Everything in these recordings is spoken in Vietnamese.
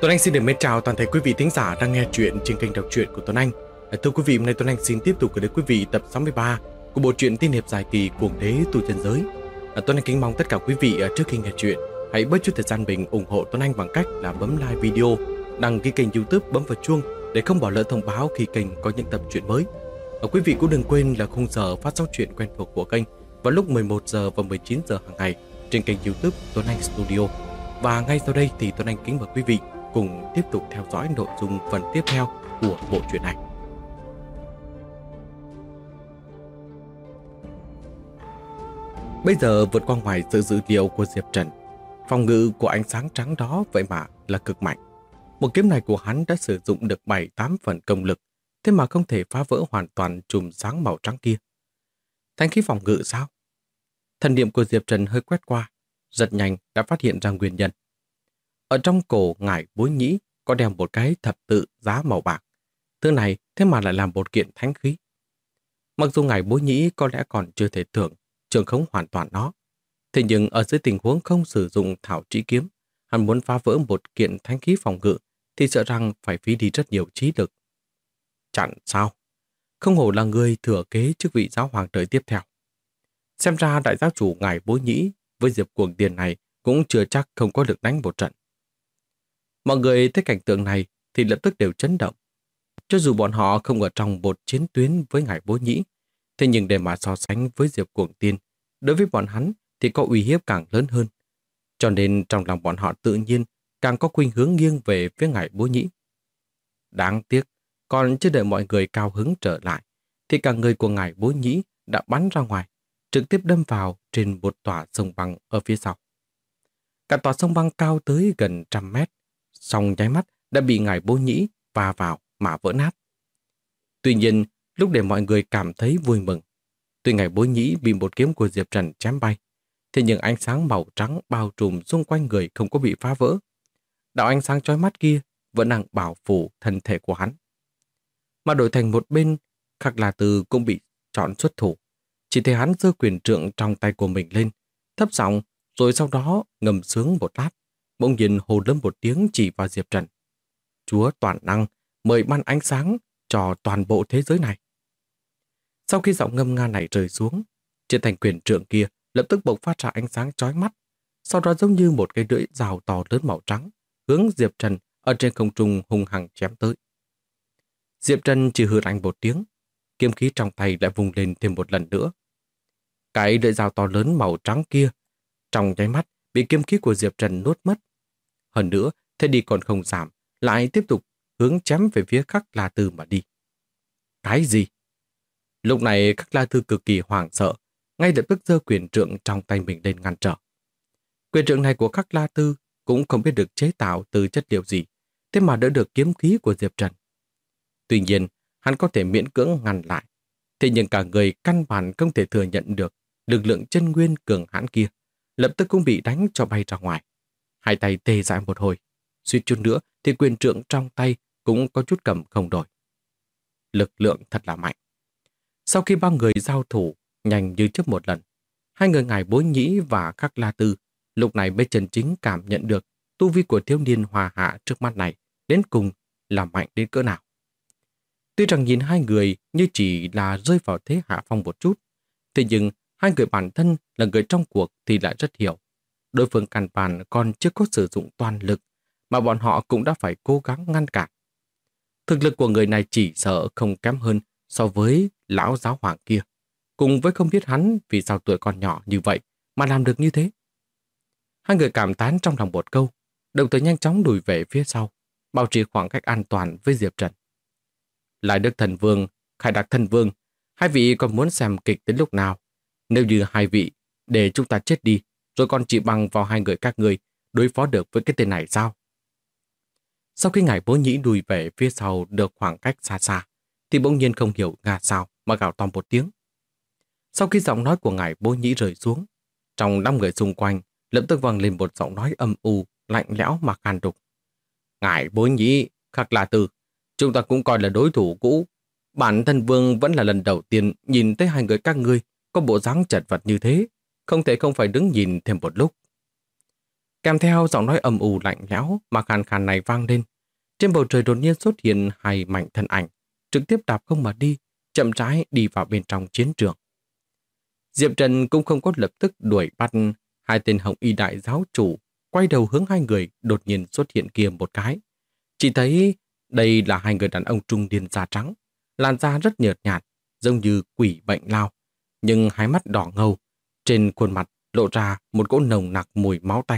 Tuấn Anh xin được mến chào toàn thể quý vị thính giả đang nghe chuyện trên kênh đọc truyện của Tuấn Anh. Thưa quý vị, hôm nay Tuấn Anh xin tiếp tục gửi đến quý vị tập 63 của bộ truyện tiên hiệp dài kỳ Cuồng Đế Tu Chân Giới. Tuấn Anh kính mong tất cả quý vị trước khi nghe chuyện hãy bớt chút thời gian mình ủng hộ Tuấn Anh bằng cách là bấm like video, đăng ký kênh YouTube, bấm vào chuông để không bỏ lỡ thông báo khi kênh có những tập truyện mới. Quý vị cũng đừng quên là khung giờ phát sóng truyện quen thuộc của kênh vào lúc 11 giờ và 19 giờ hàng ngày trên kênh YouTube Tuấn Anh Studio. Và ngay sau đây thì Tuấn Anh kính mời quý vị cùng tiếp tục theo dõi nội dung phần tiếp theo của bộ truyện này. Bây giờ vượt qua ngoài sự dự liệu của Diệp Trần, phòng ngự của ánh sáng trắng đó vậy mà là cực mạnh. Một kiếm này của hắn đã sử dụng được 7-8 phần công lực, thế mà không thể phá vỡ hoàn toàn chùm sáng màu trắng kia. Thanh khí phòng ngự sao? Thần niệm của Diệp Trần hơi quét qua, rất nhanh đã phát hiện ra nguyên nhân. Ở trong cổ ngải Bối Nhĩ có đeo một cái thập tự giá màu bạc. Thứ này thế mà lại làm một kiện thánh khí. Mặc dù ngải Bối Nhĩ có lẽ còn chưa thể trường khống hoàn toàn nó, thế nhưng ở dưới tình huống không sử dụng thảo trĩ kiếm, hắn muốn phá vỡ một kiện thánh khí phòng ngự thì sợ rằng phải phí đi rất nhiều trí lực. Chẳng sao, không hổ là người thừa kế chức vị giáo hoàng đời tiếp theo. Xem ra đại giáo chủ ngải Bối Nhĩ với Diệp Cuồng Tiền này cũng chưa chắc không có lực đánh một trận. Mọi người thấy cảnh tượng này thì lập tức đều chấn động. Cho dù bọn họ không ở trong một chiến tuyến với ngải Bối Nhĩ, thế nhưng để mà so sánh với Diệp Cuồng Tiên, đối với bọn hắn thì có uy hiếp càng lớn hơn. Cho nên trong lòng bọn họ tự nhiên càng có khuynh hướng nghiêng về phía ngải Bối Nhĩ. Đáng tiếc, còn chưa đợi mọi người cao hứng trở lại, thì cả người của ngải Bối Nhĩ đã bắn ra ngoài, trực tiếp đâm vào trên một tòa sông băng ở phía sau. Cả tòa sông băng cao tới gần 100 mét, song nháy mắt đã bị ngải Bối Nhĩ va vào mà vỡ nát. Tuy nhiên, lúc để mọi người cảm thấy vui mừng, tuy ngải Bối Nhĩ bị một kiếm của Diệp Trần chém bay, thế nhưng ánh sáng màu trắng bao trùm xung quanh người không có bị phá vỡ. Đạo ánh sáng chói mắt kia vẫn đang bảo phủ thân thể của hắn. Mà đổi thành một bên, Khắc La Tư cũng bị chọn xuất thủ. Chỉ thấy hắn giơ quyền trượng trong tay của mình lên, thấp giọng, rồi sau đó ngầm sướng một lát, bỗng nhiên hô lớn một tiếng chỉ vào Diệp Trần. Chúa toàn năng, mời ban ánh sáng cho toàn bộ thế giới này. Sau khi giọng ngâm nga này rơi xuống, trên thành quyền trượng kia lập tức bộc phát ra ánh sáng chói mắt, sau đó giống như một cái lưỡi dao to lớn màu trắng, hướng Diệp Trần ở trên không trung hung hăng chém tới. Diệp Trần chỉ hừ lạnh một tiếng, kiếm khí trong tay lại vùng lên thêm một lần nữa. Cái lưỡi dao to lớn màu trắng kia trong nháy mắt bị kiếm khí của Diệp Trần nuốt mất. Hơn nữa, thế đi còn không giảm, lại tiếp tục hướng chém về phía Khắc La Tư mà đi. Cái gì? Lúc này Khắc La Tư cực kỳ hoảng sợ, ngay lập tức giơ quyền trượng trong tay mình lên ngăn trở. Quyền trượng này của Khắc La Tư cũng không biết được chế tạo từ chất liệu gì, thế mà đỡ được kiếm khí của Diệp Trần. Tuy nhiên, hắn có thể miễn cưỡng ngăn lại, thế nhưng cả người căn bản không thể thừa nhận được lực lượng chân nguyên cường hãn kia, lập tức cũng bị đánh cho bay ra ngoài. Hai tay tê dại một hồi, suýt chút nữa thì quyền trượng trong tay cũng có chút cầm không đổi. Lực lượng thật là mạnh. Sau khi ba người giao thủ nhanh như trước một lần, hai người ngải Bối Nhĩ và Khắc La Tư lúc này mới chân chính cảm nhận được tu vi của thiếu niên hòa hạ trước mắt này đến cùng là mạnh đến cỡ nào. Tuy rằng nhìn hai người như chỉ là rơi vào thế hạ phong một chút, thế nhưng hai người bản thân là người trong cuộc thì lại rất hiểu. Đối phương căn bản còn chưa có sử dụng toàn lực, mà bọn họ cũng đã phải cố gắng ngăn cản. Thực lực của người này chỉ sợ không kém hơn so với lão giáo hoàng kia, cùng với không biết hắn vì sao tuổi còn nhỏ như vậy mà làm được như thế. Hai người cảm tán trong lòng một câu, đồng thời nhanh chóng lùi về phía sau, bảo trì khoảng cách an toàn với Diệp Trần. Lại Đức Thần Vương, Khải Đạc Thần Vương, hai vị còn muốn xem kịch đến lúc nào? Nếu như hai vị để chúng ta chết đi, rồi còn chỉ bằng vào hai người các ngươi đối phó được với cái tên này sao? Sau khi ngải Bối Nhĩ lùi về phía sau được khoảng cách xa xa, thì bỗng nhiên không hiểu ngà sao mà gào to một tiếng. Sau khi giọng nói của ngải Bối Nhĩ rơi xuống, trong 5 người xung quanh lập tức vang lên một giọng nói âm u, lạnh lẽo mà khan đục. Ngải Bối Nhĩ, Khắc La Tư, chúng ta cũng coi là đối thủ cũ. Bản thân Vương vẫn là lần đầu tiên nhìn thấy hai người các ngươi có bộ dáng chật vật như thế, không thể không phải đứng nhìn thêm một lúc. Kèm theo giọng nói âm u lạnh lẽo mà khàn khàn này vang lên. Trên bầu trời đột nhiên xuất hiện hai mảnh thân ảnh, trực tiếp đạp không mà đi, chậm rãi đi vào bên trong chiến trường. Diệp Trần cũng không có lập tức đuổi bắt hai tên hồng y đại giáo chủ, quay đầu hướng hai người đột nhiên xuất hiện kia một cái. Chỉ thấy đây là hai người đàn ông trung niên da trắng, làn da rất nhợt nhạt, giống như quỷ bệnh lao, nhưng hai mắt đỏ ngầu, trên khuôn mặt lộ ra một cỗ nồng nặc mùi máu tanh.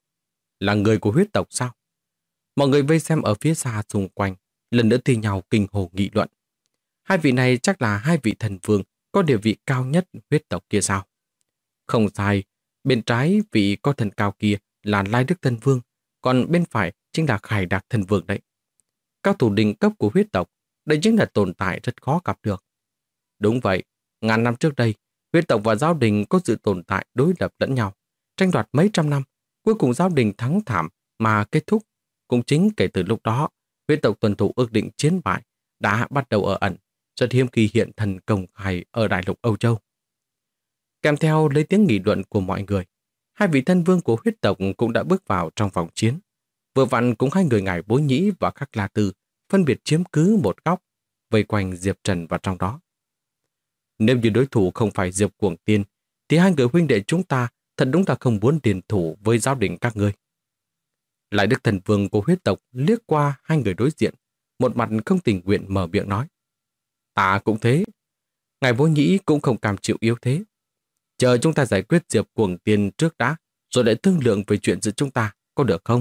Là người của huyết tộc sao? Mọi người vây xem ở phía xa xung quanh, lần nữa thi nhau kinh hồ nghị luận. Hai vị này chắc là hai vị thần vương có địa vị cao nhất huyết tộc kia sao? Không sai, bên trái vị có thần cao kia là Lai Đức Thần Vương, còn bên phải chính là Khải Đạc Thần Vương đấy. Cao thủ đỉnh cấp của huyết tộc, đây chính là tồn tại rất khó gặp được. Đúng vậy, ngàn năm trước đây, huyết tộc và giáo đình có sự tồn tại đối lập lẫn nhau, tranh đoạt mấy trăm năm, cuối cùng giáo đình thắng thảm mà kết thúc. Cũng chính kể từ lúc đó, huyết tộc tuân thủ ước định chiến bại đã bắt đầu ở ẩn, rất hiếm khi hiện thần công khai ở đại lục Âu Châu. Kèm theo lấy tiếng nghị luận của mọi người, hai vị thân vương của huyết tộc cũng đã bước vào trong vòng chiến. Vừa vặn cũng hai người ngài Bối Nhĩ và Khắc La Tư phân biệt chiếm cứ một góc, vây quanh Diệp Trần vào trong đó. Nếu như đối thủ không phải Diệp Cuồng Tiên, thì hai người huynh đệ chúng ta thật đúng là không muốn điền thủ với giáo đình các ngươi. Lại Đức Thần Vương của huyết tộc liếc qua hai người đối diện, một mặt không tình nguyện mở miệng nói. Ta cũng thế. Ngài Bối Nhĩ cũng không cam chịu yếu thế. Chờ chúng ta giải quyết Diệp Cuồng Tiên trước đã, rồi lại thương lượng về chuyện giữa chúng ta, có được không?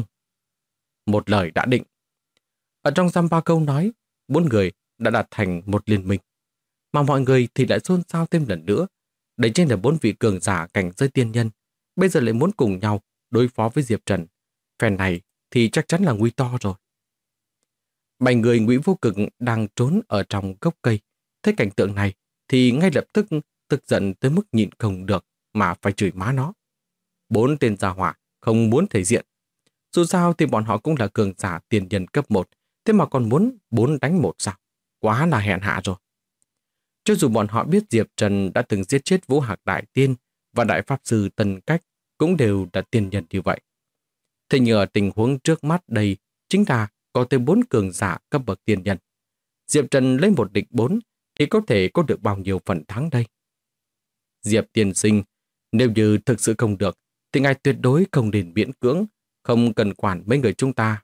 Một lời đã định. Ở trong dăm ba câu nói, bốn người đã đạt thành một liên minh. Mà mọi người thì lại xôn xao thêm lần nữa. Đấy chính là bốn vị cường giả cảnh giới tiên nhân, bây giờ lại muốn cùng nhau đối phó với Diệp Trần. Phen này thì chắc chắn là nguy to rồi. Bảy người Ngụy Vô Cực đang trốn ở trong gốc cây. Thấy cảnh tượng này thì ngay lập tức tức giận tới mức nhịn không được mà phải chửi má nó. Bốn tên gia hỏa không muốn thể diện. Dù sao thì bọn họ cũng là cường giả tiền nhân cấp 1, thế mà còn muốn 4 đánh 1 sao? Quá là hèn hạ rồi. Cho dù bọn họ biết Diệp Trần đã từng giết chết Vũ Hạc Đại Tiên và Đại Pháp Sư Tần Cách cũng đều là tiền nhân như vậy. Thế nhưng ở tình huống trước mắt đây chính là có tới 4 cường giả cấp bậc tiền nhân. Diệp Trần lấy 1 địch 4 thì có thể có được bao nhiêu phần thắng đây? Diệp tiên sinh, nếu như thực sự không được thì ngài tuyệt đối không nên miễn cưỡng, không cần quản mấy người chúng ta.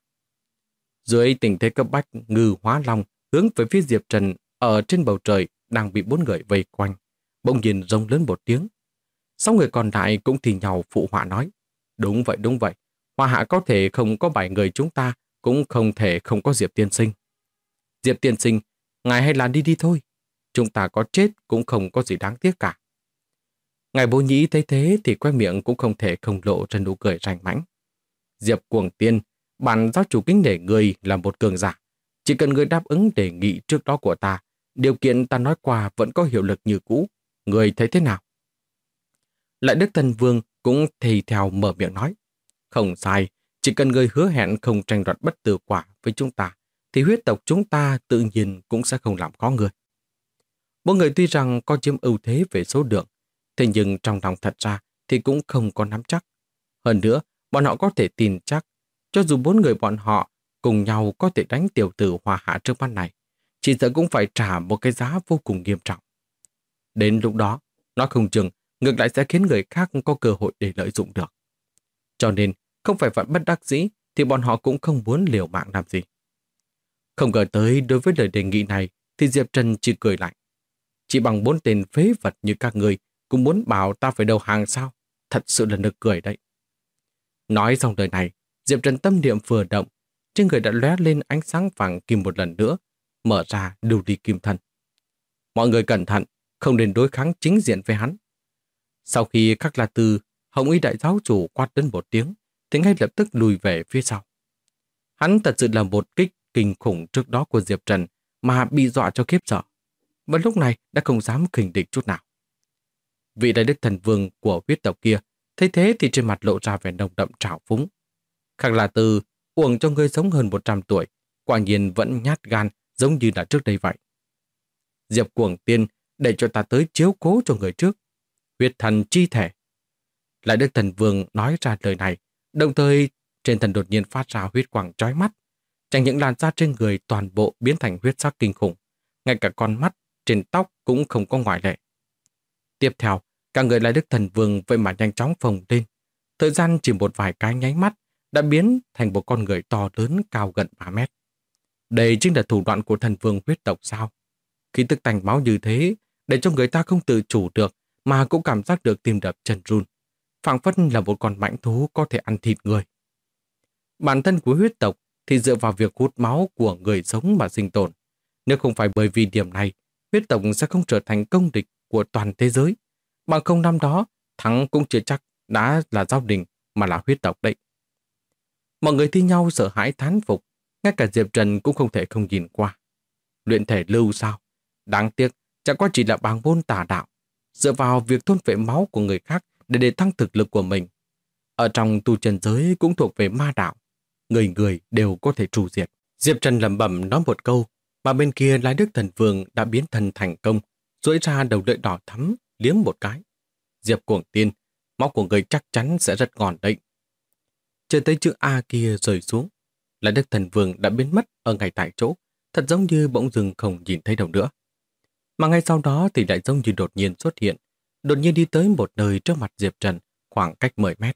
Dưới tình thế cấp bách, Ngư Hóa Long hướng về phía Diệp Trần ở trên bầu trời đang bị 4 người vây quanh, bỗng nhiên rống lớn một tiếng. 6 người còn lại cũng thì nhau phụ họa nói. Đúng vậy. Hoa hạ có thể không có 7 người chúng ta, cũng không thể không có Diệp tiên sinh. Diệp tiên sinh, ngài hay là đi thôi. Chúng ta có chết cũng không có gì đáng tiếc cả. Ngài Bố Nhĩ thấy thế thì quay miệng cũng không thể không lộ ra nụ cười rành mãnh. Diệp Cuồng Tiên, bản giáo chủ kính nể người là một cường giả. Chỉ cần người đáp ứng đề nghị trước đó của ta, điều kiện ta nói qua vẫn có hiệu lực như cũ. Người thấy thế nào? Lại Đức Thần Vương cũng thì theo mở miệng nói. Không sai, chỉ cần người hứa hẹn không tranh đoạt bất tử quả với chúng ta, thì huyết tộc chúng ta tự nhiên cũng sẽ không làm khó người. Mỗi người tuy rằng có chiếm ưu thế về số lượng, thế nhưng trong lòng thật ra thì cũng không có nắm chắc. Hơn nữa, bọn họ có thể tin chắc, cho dù 4 người bọn họ cùng nhau có thể đánh tiểu tử Hoa Hạ trước mắt này, chỉ sợ cũng phải trả một cái giá vô cùng nghiêm trọng. Đến lúc đó, nó không chừng ngược lại sẽ khiến người khác có cơ hội để lợi dụng được. Cho nên, không phải vẫn bất đắc dĩ thì bọn họ cũng không muốn liều mạng làm gì. Không ngờ tới đối với lời đề nghị này thì Diệp Trần chỉ cười lạnh. Chỉ bằng 4 tên phế vật như các người cũng muốn bảo ta phải đầu hàng sao? Thật sự là nực cười đấy. Nói xong lời này, Diệp Trần tâm niệm vừa động, trên người đã lóe lên ánh sáng vàng kim một lần nữa, mở ra lưu ly kim thân. Mọi người cẩn thận, không nên đối kháng chính diện với hắn. Sau khi Khắc La Tư, Hồng Y đại giáo chủ quát đến một tiếng, thì ngay lập tức lùi về phía sau. Hắn thật sự là một kích kinh khủng trước đó của Diệp Trần mà bị dọa cho khiếp sợ. Và lúc này đã không dám khinh địch chút nào. Vị đại đức thần vương của huyết tộc kia thấy thế thì trên mặt lộ ra vẻ nồng đậm trào phúng. Khắc La Tư uổng cho ngươi sống hơn 100 tuổi, quả nhiên vẫn nhát gan giống như là trước đây vậy. Diệp Cuồng Tiên, để cho ta tới chiếu cố cho người trước. Huyết thần chi thể. Lại đức thần vương nói ra lời này, Đồng thời, trên thân đột nhiên phát ra huyết quang chói mắt. Chẳng những làn da trên người toàn bộ biến thành huyết sắc kinh khủng, ngay cả con mắt trên tóc cũng không có ngoại lệ. Tiếp theo, cả người Lai Đức Thần Vương vậy mà nhanh chóng phồng lên. Thời gian chỉ một vài cái nháy mắt đã biến thành một con người to lớn cao gần 3 mét. Đây chính là thủ đoạn của thần vương huyết tộc sao? Khi tức tanh máu như thế, để cho người ta không tự chủ được mà cũng cảm giác được tim đập chân run. Phảng phất là một con mãnh thú có thể ăn thịt người. Bản thân của huyết tộc thì dựa vào việc hút máu của người sống mà sinh tồn. Nếu không phải bởi vì điểm này, huyết tộc sẽ không trở thành công địch của toàn thế giới. Bằng không năm đó, thắng cũng chưa chắc đã là Giao Đình mà là huyết tộc đấy. Mọi người thi nhau sợ hãi thán phục, ngay cả Diệp Trần cũng không thể không nhìn qua. Luyện thể lưu sao? Đáng tiếc, chẳng qua chỉ là bàng môn tà đạo, dựa vào việc thôn phệ máu của người khác để tăng thực lực của mình. Ở trong tu chân giới cũng thuộc về ma đạo, người người đều có thể tru diệt. Diệp Trần lẩm bẩm nói một câu, mà bên kia Lai Đức Thần Vương đã biến thân thành công, duỗi ra đầu lưỡi đỏ thắm, liếm một cái. Diệp Cuồng Tiên, máu của người chắc chắn sẽ rất ngon đấy. Chờ tới chữ A kia rơi xuống, Lai Đức Thần Vương đã biến mất ở ngay tại chỗ, thật giống như bỗng dưng không nhìn thấy đâu nữa. Mà ngay sau đó thì lại giống như đột nhiên xuất hiện, đột nhiên đi tới một nơi trước mặt Diệp Trần, khoảng cách 10 mét.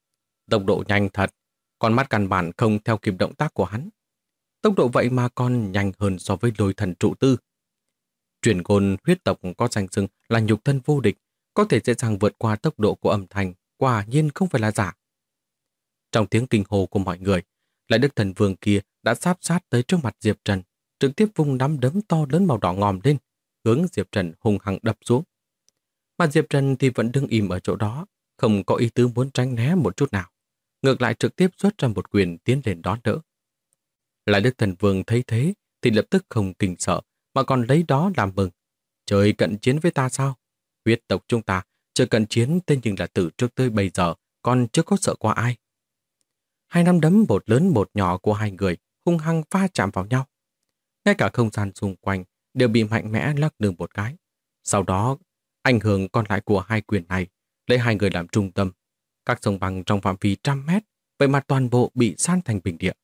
Tốc độ nhanh thật, con mắt căn bản không theo kịp động tác của hắn. Tốc độ vậy mà còn nhanh hơn so với Lôi Thần trụ tư. Truyền ngôn huyết tộc có danh xưng là nhục thân vô địch, có thể dễ dàng vượt qua tốc độ của âm thanh, quả nhiên không phải là giả. Trong tiếng kinh hồ của mọi người, Lai Đức Thần Vương kia đã sáp sát tới trước mặt Diệp Trần, trực tiếp vung nắm đấm to lớn màu đỏ ngòm lên, hướng Diệp Trần hung hăng đập xuống. Mà Diệp Trần thì vẫn đứng im ở chỗ đó, không có ý tứ muốn tránh né một chút nào. Ngược lại trực tiếp xuất ra một quyền tiến lên đón đỡ. Lai Đức Thần Vương thấy thế thì lập tức không kinh sợ, mà còn lấy đó làm mừng. Trời cận chiến với ta sao? Huyết tộc chúng ta trời cận chiến, thế nhưng là từ trước tới bây giờ còn chưa có sợ qua ai. Hai nắm đấm một lớn một nhỏ của hai người hung hăng va chạm vào nhau. Ngay cả không gian xung quanh đều bị mạnh mẽ lắc lư một cái. Sau đó, ảnh hưởng còn lại của hai quyền này lấy hai người làm trung tâm. Các sông băng trong phạm vi 100 mét, vậy mà toàn bộ bị san thành bình địa.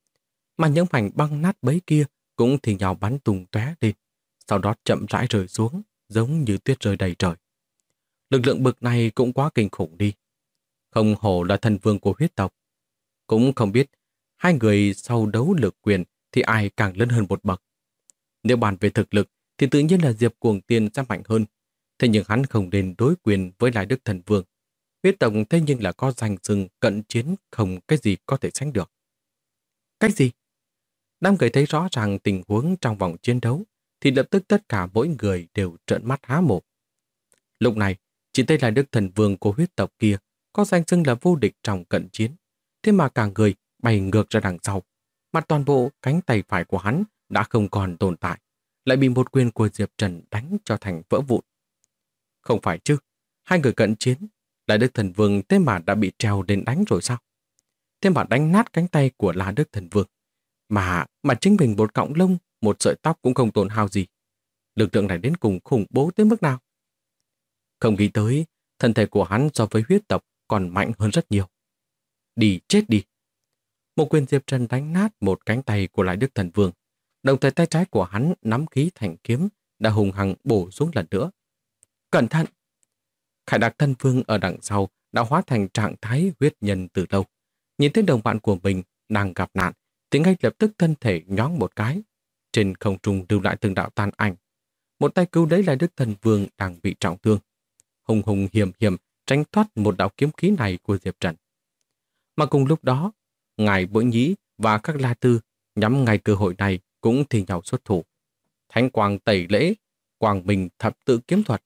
Mà những mảnh băng nát bấy kia cũng thì nhau bắn tung tóe lên, sau đó chậm rãi rơi xuống, giống như tuyết rơi đầy trời. Lực lượng bực này cũng quá kinh khủng đi. Không hổ là thần vương của huyết tộc. Cũng không biết hai người sau đấu lực quyền thì ai càng lớn hơn một bậc. Nếu bàn về thực lực thì tự nhiên là Diệp Cuồng Tiên sẽ mạnh hơn. Thế nhưng hắn không nên đối quyền với Lai Đức Thần Vương. Huyết tộc thế nhưng là có danh xưng cận chiến, không cái gì có thể sánh được. Cái gì? Đám người thấy rõ ràng tình huống trong vòng chiến đấu thì lập tức tất cả mỗi người đều trợn mắt há mồm. Lúc này, chỉ thấy Lai Đức Thần Vương của huyết tộc kia có danh xưng là vô địch trong cận chiến. Thế mà cả người bay ngược ra đằng sau, mà toàn bộ cánh tay phải của hắn đã không còn tồn tại, lại bị một quyền của Diệp Trần đánh cho thành vỡ vụn. Không phải chứ, hai người cận chiến, Lai Đức Thần Vương thế mà đã bị treo đến đánh rồi sao? Thế mà đánh nát cánh tay của Lai Đức Thần Vương. Mà chính mình một cọng lông, một sợi tóc cũng không tổn hao gì. Lực lượng này đến cùng khủng bố tới mức nào? Không nghĩ tới, thân thể của hắn so với huyết tộc còn mạnh hơn rất nhiều. Đi, chết đi. Một quyền Diệp Trần đánh nát một cánh tay của Lai Đức Thần Vương. Đồng thời tay trái của hắn nắm khí thành kiếm đã hùng hăng bổ xuống lần nữa. Cẩn thận! Khải Đạc Thần Vương ở đằng sau đã hóa thành trạng thái huyết nhân từ lâu. Nhìn thấy đồng bạn của mình đang gặp nạn thì ngay lập tức thân thể nhoáng một cái. Trên không trung lưu lại từng đạo tàn ảnh. Một tay cứu lấy Lai Đức Thần Vương đang bị trọng thương. Hùng hùng hiểm hiểm tránh thoát một đạo kiếm khí này của Diệp Trần. Mà cùng lúc đó, Ngài Bội Nhĩ và các La Tư nhắm ngay cơ hội này cũng thi nhau xuất thủ. Thánh quang tẩy lễ, quang minh thập tự kiếm thuật.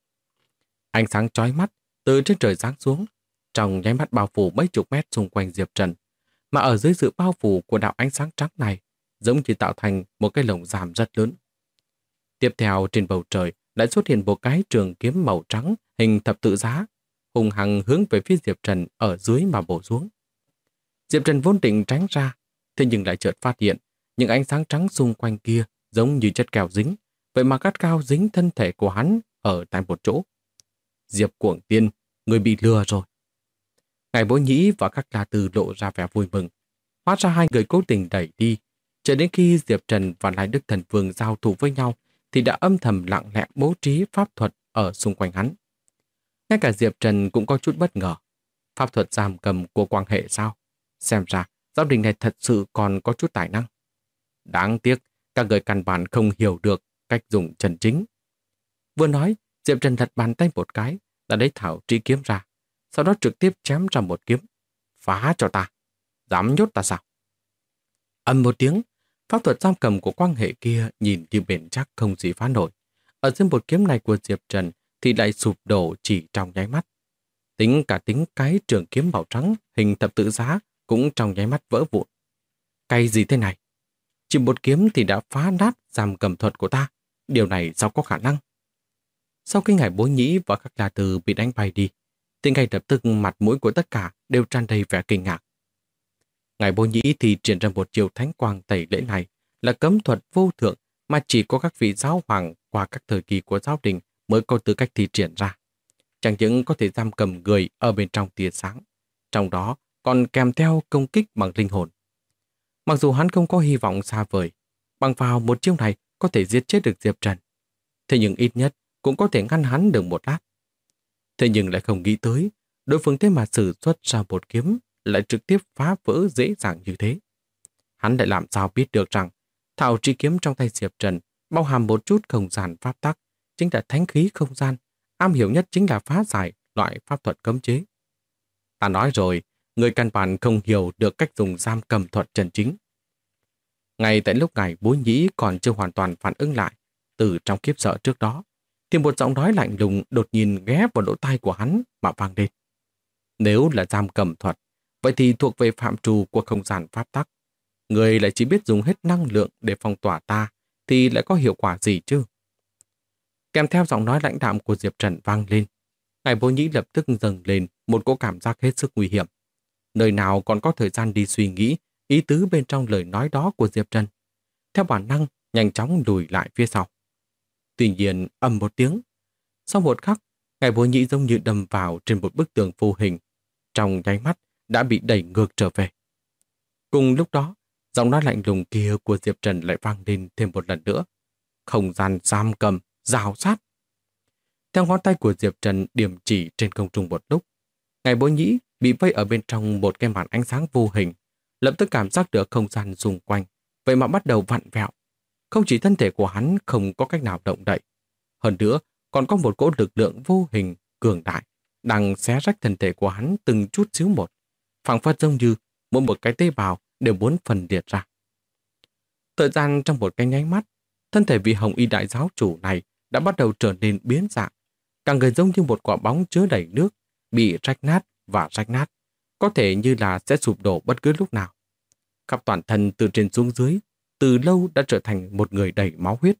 Ánh sáng chói mắt từ trên trời giáng xuống, trong nháy mắt bao phủ mấy chục mét xung quanh Diệp Trần, mà ở dưới sự bao phủ của đạo ánh sáng trắng này, giống như tạo thành một cái lồng giam rất lớn. Tiếp theo trên bầu trời lại xuất hiện một cái trường kiếm màu trắng hình thập tự giá, hùng hăng hướng về phía Diệp Trần ở dưới mà bổ xuống. Diệp Trần vốn định tránh ra, thế nhưng lại chợt phát hiện những ánh sáng trắng xung quanh kia giống như chất keo dính, vậy mà gắt gao dính thân thể của hắn ở tại một chỗ. Diệp Cuồng Tiên, người bị lừa rồi. Ngài Bố Nhĩ và các La Tư lộ ra vẻ vui mừng. Hóa ra hai người cố tình đẩy đi. Cho đến khi Diệp Trần và Lai Đức Thần Vương giao thủ với nhau thì đã âm thầm lặng lẽ bố trí pháp thuật ở xung quanh hắn. Ngay cả Diệp Trần cũng có chút bất ngờ. Pháp thuật giam cầm của quan hệ sao? Xem ra giáo đình này thật sự còn có chút tài năng. Đáng tiếc, các người căn bản không hiểu được cách dùng chân chính. Vừa nói, Diệp Trần lật bàn tay một cái, đã lấy thảo tri kiếm ra, sau đó trực tiếp chém ra một kiếm. Phá cho ta! Dám nhốt ta sao? Ầm một tiếng, pháp thuật giam cầm của quan hệ kia nhìn như bền chắc không gì phá nổi. Ở trên một kiếm này của Diệp Trần thì lại sụp đổ chỉ trong nháy mắt. Tính cái trường kiếm màu trắng hình thập tự giá cũng trong nháy mắt vỡ vụn. Cái gì thế này? Chỉ một kiếm thì đã phá nát giam cầm thuật của ta. Điều này sao có khả năng? Sau khi ngài Bố Nhĩ và các La Tư bị đánh bay đi, thì ngay lập tức mặt mũi của tất cả đều tràn đầy vẻ kinh ngạc. Ngài Bố Nhĩ thì triển ra một chiêu thánh quang tẩy lễ này là cấm thuật vô thượng mà chỉ có các vị giáo hoàng qua các thời kỳ của giáo đình mới có tư cách thi triển ra. Chẳng những có thể giam cầm người ở bên trong tia sáng, trong đó còn kèm theo công kích bằng linh hồn. Mặc dù hắn không có hy vọng xa vời, bằng vào một chiêu này có thể giết chết được Diệp Trần, thế nhưng ít nhất cũng có thể ngăn hắn được một lát. Thế nhưng lại không nghĩ tới, đối phương thế mà sử xuất ra một kiếm lại trực tiếp phá vỡ dễ dàng như thế. Hắn lại làm sao biết được rằng thảo tri kiếm trong tay Diệp Trần bao hàm một chút không gian pháp tắc, chính là thánh khí không gian, am hiểu nhất chính là phá giải loại pháp thuật cấm chế. Ta nói rồi, người căn bản không hiểu được cách dùng giam cầm thuật chân chính. Ngay tại lúc ngài Bố Nhĩ còn chưa hoàn toàn phản ứng lại, từ trong kiếp sợ trước đó, thì một giọng nói lạnh lùng đột nhiên ghé vào lỗ tai của hắn mà vang lên. Nếu là giam cầm thuật, vậy thì thuộc về phạm trù của không gian pháp tắc. Người lại chỉ biết dùng hết năng lượng để phong tỏa ta, thì lại có hiệu quả gì chứ? Kèm theo giọng nói lãnh đạm của Diệp Trần vang lên, ngài Bố Nhĩ lập tức dâng lên một cỗ cảm giác hết sức nguy hiểm. Nơi nào còn có thời gian đi suy nghĩ ý tứ bên trong lời nói đó của Diệp Trần. Theo bản năng, nhanh chóng lùi lại phía sau. Tuy nhiên, ầm một tiếng. Sau một khắc, ngài Bố Nhĩ giống như đâm vào trên một bức tường vô hình. Trong nháy mắt, đã bị đẩy ngược trở về. Cùng lúc đó, giọng nói lạnh lùng kia của Diệp Trần lại vang lên thêm một lần nữa. Không gian giam cầm, rào sát. Theo ngón tay của Diệp Trần điểm chỉ trên không trung một lúc, ngài Bố Nhĩ bị vây ở bên trong một cái màn ánh sáng vô hình, lập tức cảm giác được không gian xung quanh, vậy mà bắt đầu vặn vẹo. Không chỉ thân thể của hắn không có cách nào động đậy, hơn nữa còn có một cỗ lực lượng vô hình cường đại đang xé rách thân thể của hắn từng chút xíu một, phảng phất giống như mỗi một cái tế bào đều muốn phân liệt ra. Thời gian trong một cái nháy mắt, thân thể vị Hồng Y đại giáo chủ này đã bắt đầu trở nên biến dạng, cả người giống như một quả bóng chứa đầy nước, bị rách nát và rách nát, có thể như là sẽ sụp đổ bất cứ lúc nào. Khắp toàn thân từ trên xuống dưới, từ lâu đã trở thành một người đầy máu huyết.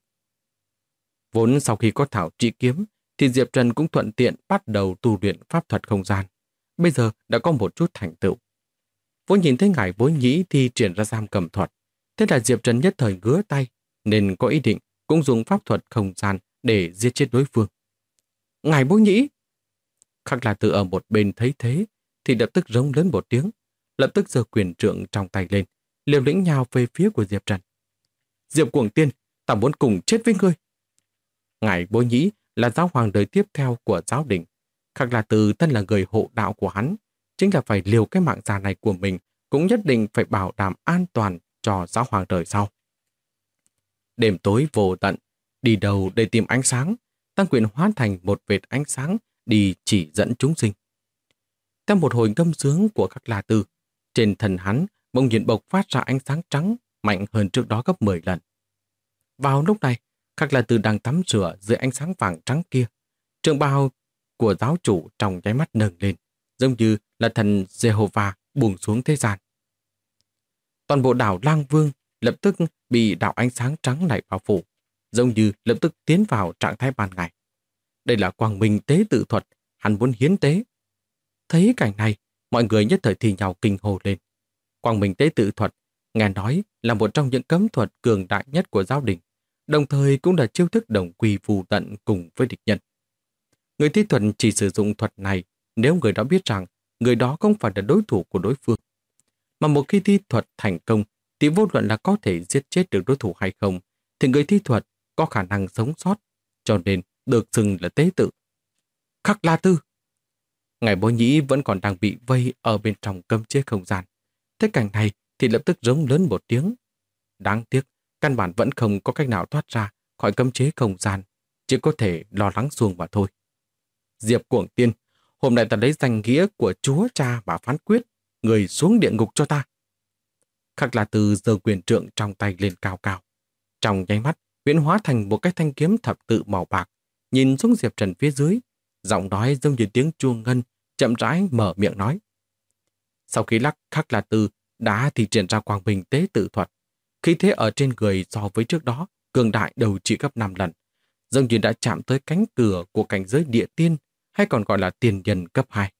Vốn sau khi có thảo trị kiếm, thì Diệp Trần cũng thuận tiện bắt đầu tu luyện pháp thuật không gian. Bây giờ đã có một chút thành tựu. Vốn nhìn thấy ngài Bố Nhĩ thì triển ra giam cầm thuật, thế là Diệp Trần nhất thời ngứa tay, nên có ý định cũng dùng pháp thuật không gian để giết chết đối phương. Ngài Bố Nhĩ! Khắc La Tư ở một bên thấy thế, thì lập tức rống lớn một tiếng, lập tức giơ quyền trượng trong tay lên, liều lĩnh nhào về phía của Diệp Trần. Diệp Cuồng Tiên, ta muốn cùng chết với ngươi. Ngài Bố Nhĩ là giáo hoàng đời tiếp theo của giáo đình. Khắc La Tư thân là người hộ đạo của hắn, chính là phải liều cái mạng già này của mình, cũng nhất định phải bảo đảm an toàn cho giáo hoàng đời sau. Đêm tối vô tận, đi đầu để tìm ánh sáng, tăng quyền hóa thành một vệt ánh sáng đi chỉ dẫn chúng sinh. Theo một hồi ngâm sướng của Khắc La Tư, trên thân hắn bỗng nhiên bộc phát ra ánh sáng trắng mạnh hơn trước đó gấp 10 lần. Vào lúc này, Khắc La Tư đang tắm rửa dưới ánh sáng vàng trắng kia. Trường bào của giáo chủ trong nháy mắt nâng lên, giống như là thần Jehovah buông xuống thế gian. Toàn bộ đảo Lang Vương lập tức bị đạo ánh sáng trắng này bao phủ, giống như lập tức tiến vào trạng thái ban ngày. Đây là quang minh tế tự thuật, hắn muốn hiến tế. Thấy cảnh này, mọi người nhất thời thì nhào kinh hô lên. Quang minh tế tự thuật, nghe nói là một trong những cấm thuật cường đại nhất của giáo đình, đồng thời cũng là chiêu thức đồng quy vu tận cùng với địch nhân. Người thi thuật chỉ sử dụng thuật này nếu người đó biết rằng người đó không phải là đối thủ của đối phương. Mà một khi thi thuật thành công, thì vô luận là có thể giết chết được đối thủ hay không, thì người thi thuật có khả năng sống sót, cho nên được xưng là tế tự. Khắc La Tư! Ngài Bố Nhĩ vẫn còn đang bị vây ở bên trong cấm chế không gian. Thế cảnh này thì lập tức rống lớn một tiếng. Đáng tiếc, căn bản vẫn không có cách nào thoát ra khỏi cấm chế không gian, chỉ có thể lo lắng xuông mà thôi. Diệp Cuồng Tiên, hôm nay ta lấy danh nghĩa của chúa cha mà phán quyết, người xuống địa ngục cho ta. Khắc La Tư giơ quyền trượng trong tay lên cao cao. Trong nháy mắt, huyễn hóa thành một cái thanh kiếm thập tự màu bạc, nhìn xuống Diệp Trần phía dưới, giọng nói giống như tiếng chuông ngân, chậm rãi mở miệng nói. Sau khi Khắc La Tư đã thi triển ra quang minh tế tự thuật, khí thế ở trên người so với trước đó cường đại đầu chỉ gấp 5 lần, giống như đã chạm tới cánh cửa của cảnh giới địa tiên, hay còn gọi là tiền nhân cấp 2.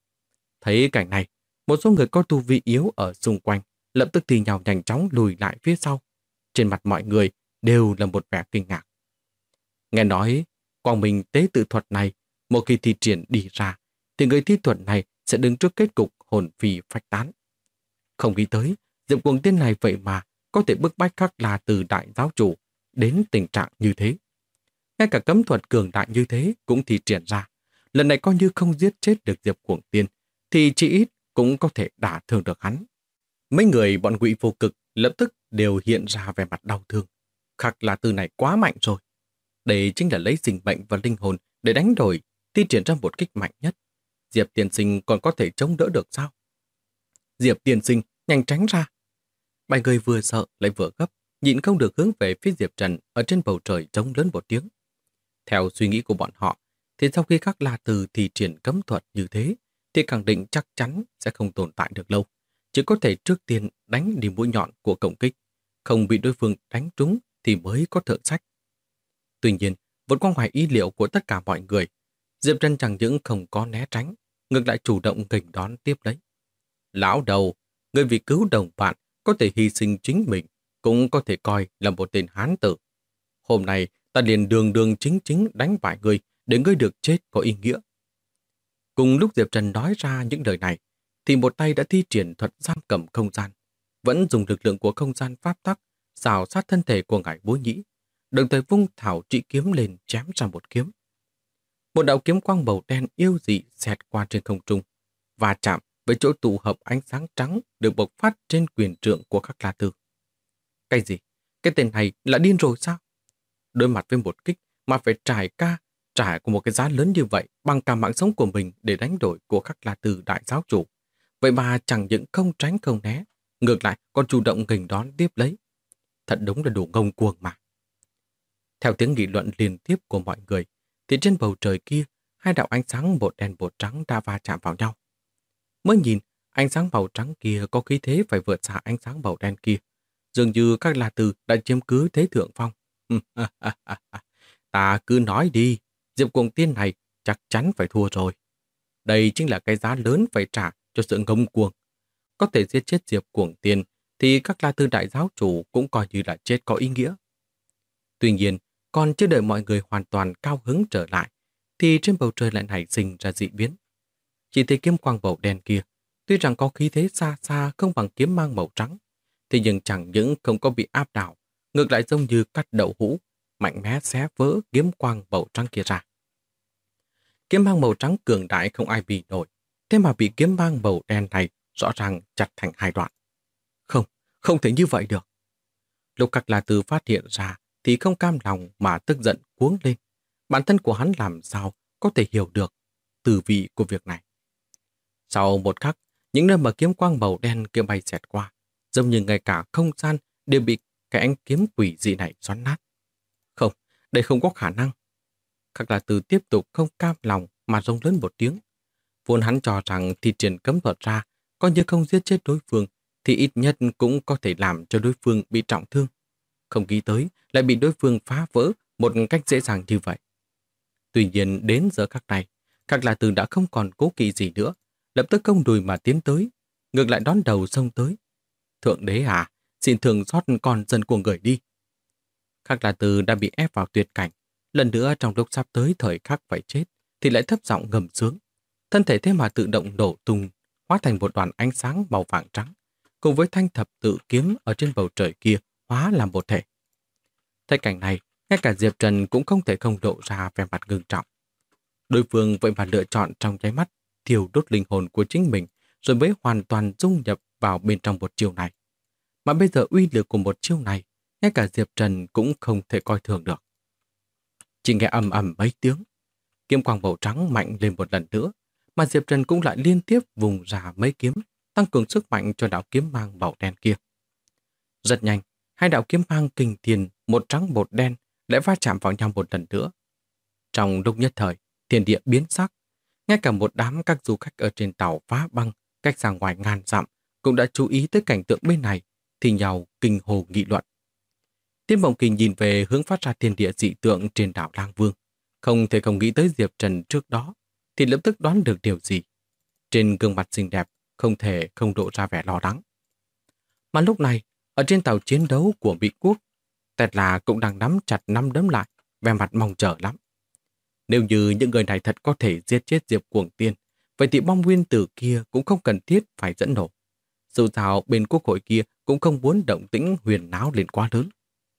Thấy cảnh này, một số người có tu vi yếu ở xung quanh lập tức thì nhào nhanh chóng lùi lại phía sau. Trên mặt mọi người đều là một vẻ kinh ngạc. Nghe nói, quang minh tế tự thuật này, một khi thi triển đi ra, thì người thi thuật này sẽ đứng trước kết cục hồn phi phách tán. Không nghĩ tới, Diệp Cuồng Tiên này vậy mà có thể bức bách Khắc La Tư đại giáo chủ đến tình trạng như thế. Ngay cả cấm thuật cường đại như thế cũng thi triển ra. Lần này coi như không giết chết được Diệp Cuồng Tiên, thì chỉ ít cũng có thể đả thương được hắn. Mấy người bọn Ngụy Vô Cực lập tức đều hiện ra vẻ mặt đau thương. Khắc La Tư này quá mạnh rồi. Đây chính là lấy sinh mệnh và linh hồn để đánh đổi, thi triển ra một kích mạnh nhất. Diệp tiên sinh còn có thể chống đỡ được sao? Diệp tiên sinh, nhanh tránh ra. Bảy người vừa sợ lại vừa gấp, nhịn không được hướng về phía Diệp Trần ở trên bầu trời trống lớn một tiếng. Theo suy nghĩ của bọn họ, thì sau khi Khắc La Tư thi triển cấm thuật như thế, thì khẳng định chắc chắn sẽ không tồn tại được lâu. Chỉ có thể trước tiên đánh đi mũi nhọn của công kích, không bị đối phương đánh trúng thì mới có thượng sách. Tuy nhiên, vượt qua ngoài ý liệu của tất cả mọi người, Diệp Trần chẳng những không có né tránh, ngược lại chủ động nghênh đón tiếp lấy. Lão đầu, người vì cứu đồng bạn có thể hy sinh chính mình, cũng có thể coi là một tên hán tử. Hôm nay ta liền đường đường chính chính đánh bại ngươi để ngươi được chết có ý nghĩa. Cùng lúc Diệp Trần nói ra những lời này, thì một tay đã thi triển thuật giam cầm không gian, vẫn dùng lực lượng của không gian pháp tắc xào sát thân thể của ngài Bố Nhĩ, đồng thời vung thảo trị kiếm lên chém ra một kiếm. Một đạo kiếm quang màu đen yêu dị xẹt qua trên không trung, và chạm với chỗ tụ hợp ánh sáng trắng được bộc phát trên quyền trượng của Khắc La Tư. Cái gì? Cái tên này là điên rồi sao? Đối mặt với một kích mà phải trải của một cái giá lớn như vậy bằng cả mạng sống của mình để đánh đổi của Khắc La Tư đại giáo chủ. Vậy mà chẳng những không tránh không né, ngược lại còn chủ động nghênh đón tiếp lấy. Thật đúng là đủ ngông cuồng mà. Theo tiếng nghị luận liên tiếp của mọi người, thì trên bầu trời kia, hai đạo ánh sáng bột đen bột trắng đã va chạm vào nhau. Mới nhìn, ánh sáng màu trắng kia có khí thế phải vượt xa ánh sáng màu đen kia. Dường như các La Tư đã chiếm cứ thế thượng phong. Ta cứ nói đi, Diệp Cuồng Tiên này chắc chắn phải thua rồi. Đây chính là cái giá lớn phải trả cho sự ngông cuồng. Có thể giết chết Diệp Cuồng Tiên thì các La Tư đại giáo chủ cũng coi như là chết có ý nghĩa. Tuy nhiên, còn chưa đợi mọi người hoàn toàn cao hứng trở lại, thì trên bầu trời lại nảy sinh ra dị biến. Chỉ thấy kiếm quang màu đen kia, tuy rằng có khí thế xa xa không bằng kiếm mang màu trắng, thì nhưng chẳng những không có bị áp đảo, ngược lại giống như cắt đậu hũ, mạnh mẽ xé vỡ kiếm quang màu trắng kia ra. Kiếm mang màu trắng cường đại không ai bị nổi, thế mà bị kiếm mang màu đen này rõ ràng chặt thành hai đoạn. Không thể như vậy được. Lúc Các La Tư phát hiện ra thì không cam lòng mà tức giận cuống lên. Bản thân của hắn làm sao có thể hiểu được từ vị của việc này. Sau một khắc, những nơi mà kiếm quang màu đen kia bay xẹt qua, giống như ngay cả không gian đều bị cái ánh kiếm quỷ dị này xoắn nát. Không, đây không có khả năng. Các La Tư tiếp tục không cam lòng mà rống lớn một tiếng. Vốn hắn cho rằng thi triển cấm thuật ra, coi như không giết chết đối phương, thì ít nhất cũng có thể làm cho đối phương bị trọng thương. Không nghĩ tới lại bị đối phương phá vỡ một cách dễ dàng như vậy. Tuy nhiên đến giờ khắc này, Các La Tư đã không còn cố kỵ gì nữa, lập tức không đùi mà tiến tới, ngược lại đón đầu xông tới. Thượng đế à, xin thương xót con dân của người đi. Các La Tư đã bị ép vào tuyệt cảnh, lần nữa trong lúc sắp tới thời khắc phải chết, thì lại thấp giọng ngầm sướng. Thân thể thế mà tự động nổ tung hóa thành một đoàn ánh sáng màu vàng trắng, cùng với thanh thập tự kiếm ở trên bầu trời kia hóa làm một thể. Thấy cảnh này, ngay cả Diệp Trần cũng không thể không lộ ra vẻ mặt ngưng trọng. Đối phương vậy mà lựa chọn trong nháy mắt thiêu đốt linh hồn của chính mình rồi mới hoàn toàn dung nhập vào bên trong một chiêu này. Mà bây giờ uy lực của một chiêu này, ngay cả Diệp Trần cũng không thể coi thường được. Chỉ nghe ầm ầm mấy tiếng, kiếm quang màu trắng mạnh lên một lần nữa, mà Diệp Trần cũng lại liên tiếp vùng ra mấy kiếm, tăng cường sức mạnh cho đạo kiếm mang màu đen kia. Rất nhanh, hai đạo kiếm mang kinh thiên, một trắng một đen, lại va chạm vào nhau một lần nữa. Trong lúc nhất thời, thiên địa biến sắc, ngay cả một đám các du khách ở trên tàu phá băng, cách xa ngoài ngàn dặm, cũng đã chú ý tới cảnh tượng bên này, thì nhau kinh hồ nghị luận. Tiết Mộng Kỳ nhìn về hướng phát ra thiên địa dị tượng trên đảo Lang Vương, không thể không nghĩ tới Diệp Trần trước đó, thì lập tức đoán được điều gì. Trên gương mặt xinh đẹp, không thể không lộ ra vẻ lo lắng. Mà lúc này, ở trên tàu chiến đấu của Mỹ Quốc, Tesla cũng đang nắm chặt nắm đấm lại, vẻ mặt mong chờ lắm. Nếu như những người này thật có thể giết chết Diệp Cuồng Tiên, vậy thì bom nguyên tử kia cũng không cần thiết phải dẫn nổ. Dù sao bên quốc hội kia cũng không muốn động tĩnh huyền náo lên quá lớn.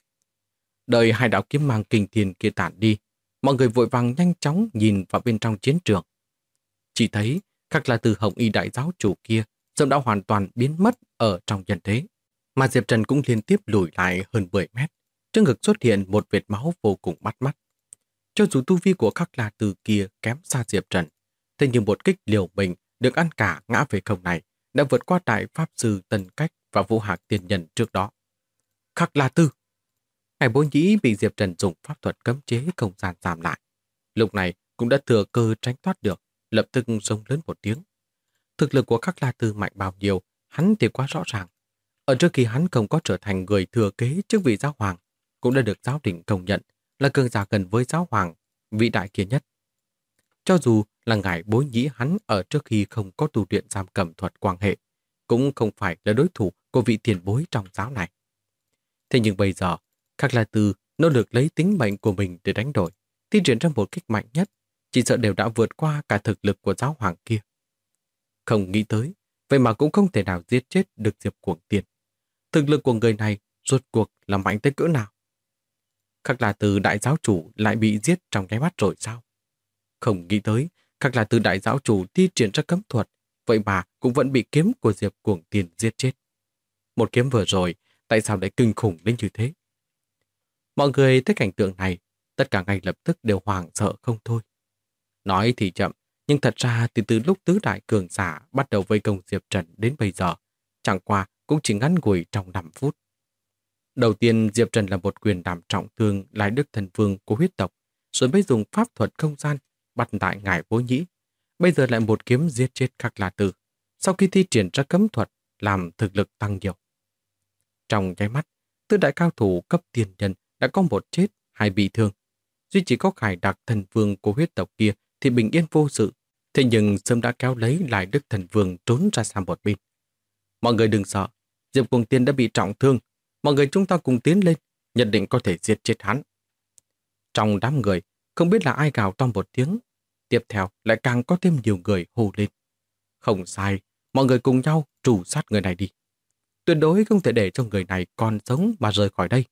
Đợi hai đạo kiếm mang kinh thiên kia tản đi, mọi người vội vàng nhanh chóng nhìn vào bên trong chiến trường. Chỉ thấy Khắc La Từ Hồng Y đại giáo chủ kia sớm đã hoàn toàn biến mất ở trong nhân thế. Mà Diệp Trần cũng liên tiếp lùi lại hơn 10 mét. Trước ngực xuất hiện một vệt máu vô cùng bắt mắt. Cho dù tu vi của Khắc La Từ kia kém xa Diệp Trần, thế nhưng một kích liều mình được ăn cả ngã về không này đã vượt qua đại pháp sư Tần Cách và Vũ Hạc Tiên Nhân trước đó. Khắc La Từ! Hải Bố Nhĩ bị Diệp Trần dùng pháp thuật cấm chế không gian giảm lại. Lúc này cũng đã thừa cơ tránh thoát được, lập tức rống lớn một tiếng. Thực lực của Khắc La Từ mạnh bao nhiêu, hắn thì quá rõ ràng. Ở trước khi hắn không có trở thành người thừa kế chức vị giáo hoàng, cũng đã được giáo đình công nhận là cường giả gần với giáo hoàng, vị đại kia nhất. Cho dù là ngài Bố Nhĩ hắn ở trước khi không có tu luyện giam cầm thuật quan hệ, cũng không phải là đối thủ của vị tiền bối trong giáo này. Thế nhưng bây giờ, Khắc La Từ nỗ lực lấy tính mệnh của mình để đánh đổi, thi triển ra một kích mạnh nhất, chỉ sợ đều đã vượt qua cả thực lực của giáo hoàng kia. Không nghĩ tới, vậy mà cũng không thể nào giết chết được Diệp Cuồng Tiên. Thực lực của người này rốt cuộc là mạnh tới cỡ nào? Khắc La Từ đại giáo chủ lại bị giết trong nháy mắt rồi sao? Không nghĩ tới, Khắc La Từ đại giáo chủ thi triển ra cấm thuật, vậy mà cũng vẫn bị kiếm của Diệp Cuồng Tiên giết chết. Một kiếm vừa rồi, tại sao lại kinh khủng đến như thế? Mọi người thấy cảnh tượng này, tất cả ngay lập tức đều hoảng sợ không thôi. Nói thì chậm, nhưng thật ra thì từ lúc tứ đại cường giả bắt đầu vây công Diệp Trần đến bây giờ, chẳng qua cũng chỉ ngắn ngủi trong 5 phút. Đầu tiên Diệp Trần là một quyền đảm trọng thương Lai Đức Thần Vương của huyết tộc, rồi mới dùng pháp thuật không gian bắt lại ngài Bố Nhĩ. Bây giờ lại một kiếm giết chết Khắc La Từ, sau khi thi triển ra cấm thuật làm thực lực tăng nhiều. Trong nháy mắt, tứ đại cao thủ cấp tiền nhân đã có một chết, hai bị thương. Duy chỉ có Khải Đặc Thần Vương của huyết tộc kia thì bình yên vô sự, thế nhưng sớm đã kéo lấy Lai Đức Thần Vương trốn ra sang một bên. Mọi người đừng sợ, Diệp Cuồng Tiên đã bị trọng thương, mọi người chúng ta cùng tiến lên, nhất định có thể giết chết hắn. Trong đám người, không biết là ai gào to một tiếng, tiếp theo lại càng có thêm nhiều người hô lên. Không sai, mọi người cùng nhau trù sát người này đi. Tuyệt đối không thể để cho người này còn sống mà rời khỏi đây.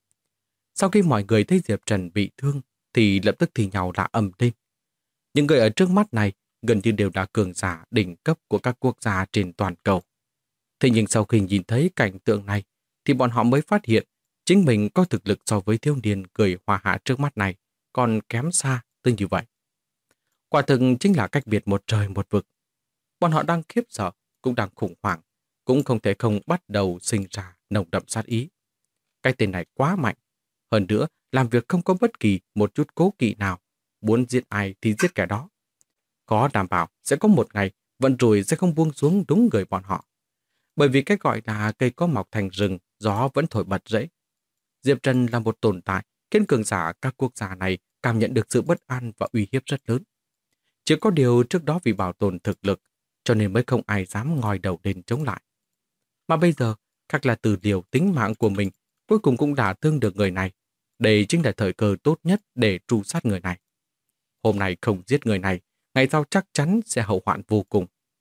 Sau khi mọi người thấy Diệp Trần bị thương, thì lập tức thì nhau đã ầm lên. Những người ở trước mắt này gần như đều là cường giả đỉnh cấp của các quốc gia trên toàn cầu. Thế nhưng sau khi nhìn thấy cảnh tượng này, thì bọn họ mới phát hiện chính mình có thực lực so với thiếu niên cười hòa hạ trước mắt này còn kém xa tới như vậy. Quả thực chính là cách biệt một trời một vực. Bọn họ đang khiếp sợ, cũng đang khủng hoảng, cũng không thể không bắt đầu sinh ra nồng đậm sát ý. Cái tên này quá mạnh. Hơn nữa, làm việc không có bất kỳ một chút cố kỵ nào. Muốn giết ai thì giết kẻ đó. Có đảm bảo sẽ có một ngày vận rủi sẽ không buông xuống đúng người bọn họ. Bởi vì cái gọi là cây có mọc thành rừng, gió vẫn thổi bật rễ. Diệp Trần là một tồn tại khiến cường giả các quốc gia này cảm nhận được sự bất an và uy hiếp rất lớn. Chỉ có điều trước đó vì bảo tồn thực lực, cho nên mới không ai dám ngoi đầu lên chống lại. Mà bây giờ, Khắc La Từ liều tính mạng của mình, cuối cùng cũng đã thương được người này. Đây chính là thời cơ tốt nhất để tru sát người này. Hôm nay không giết người này, ngày sau chắc chắn sẽ hậu hoạn vô cùng.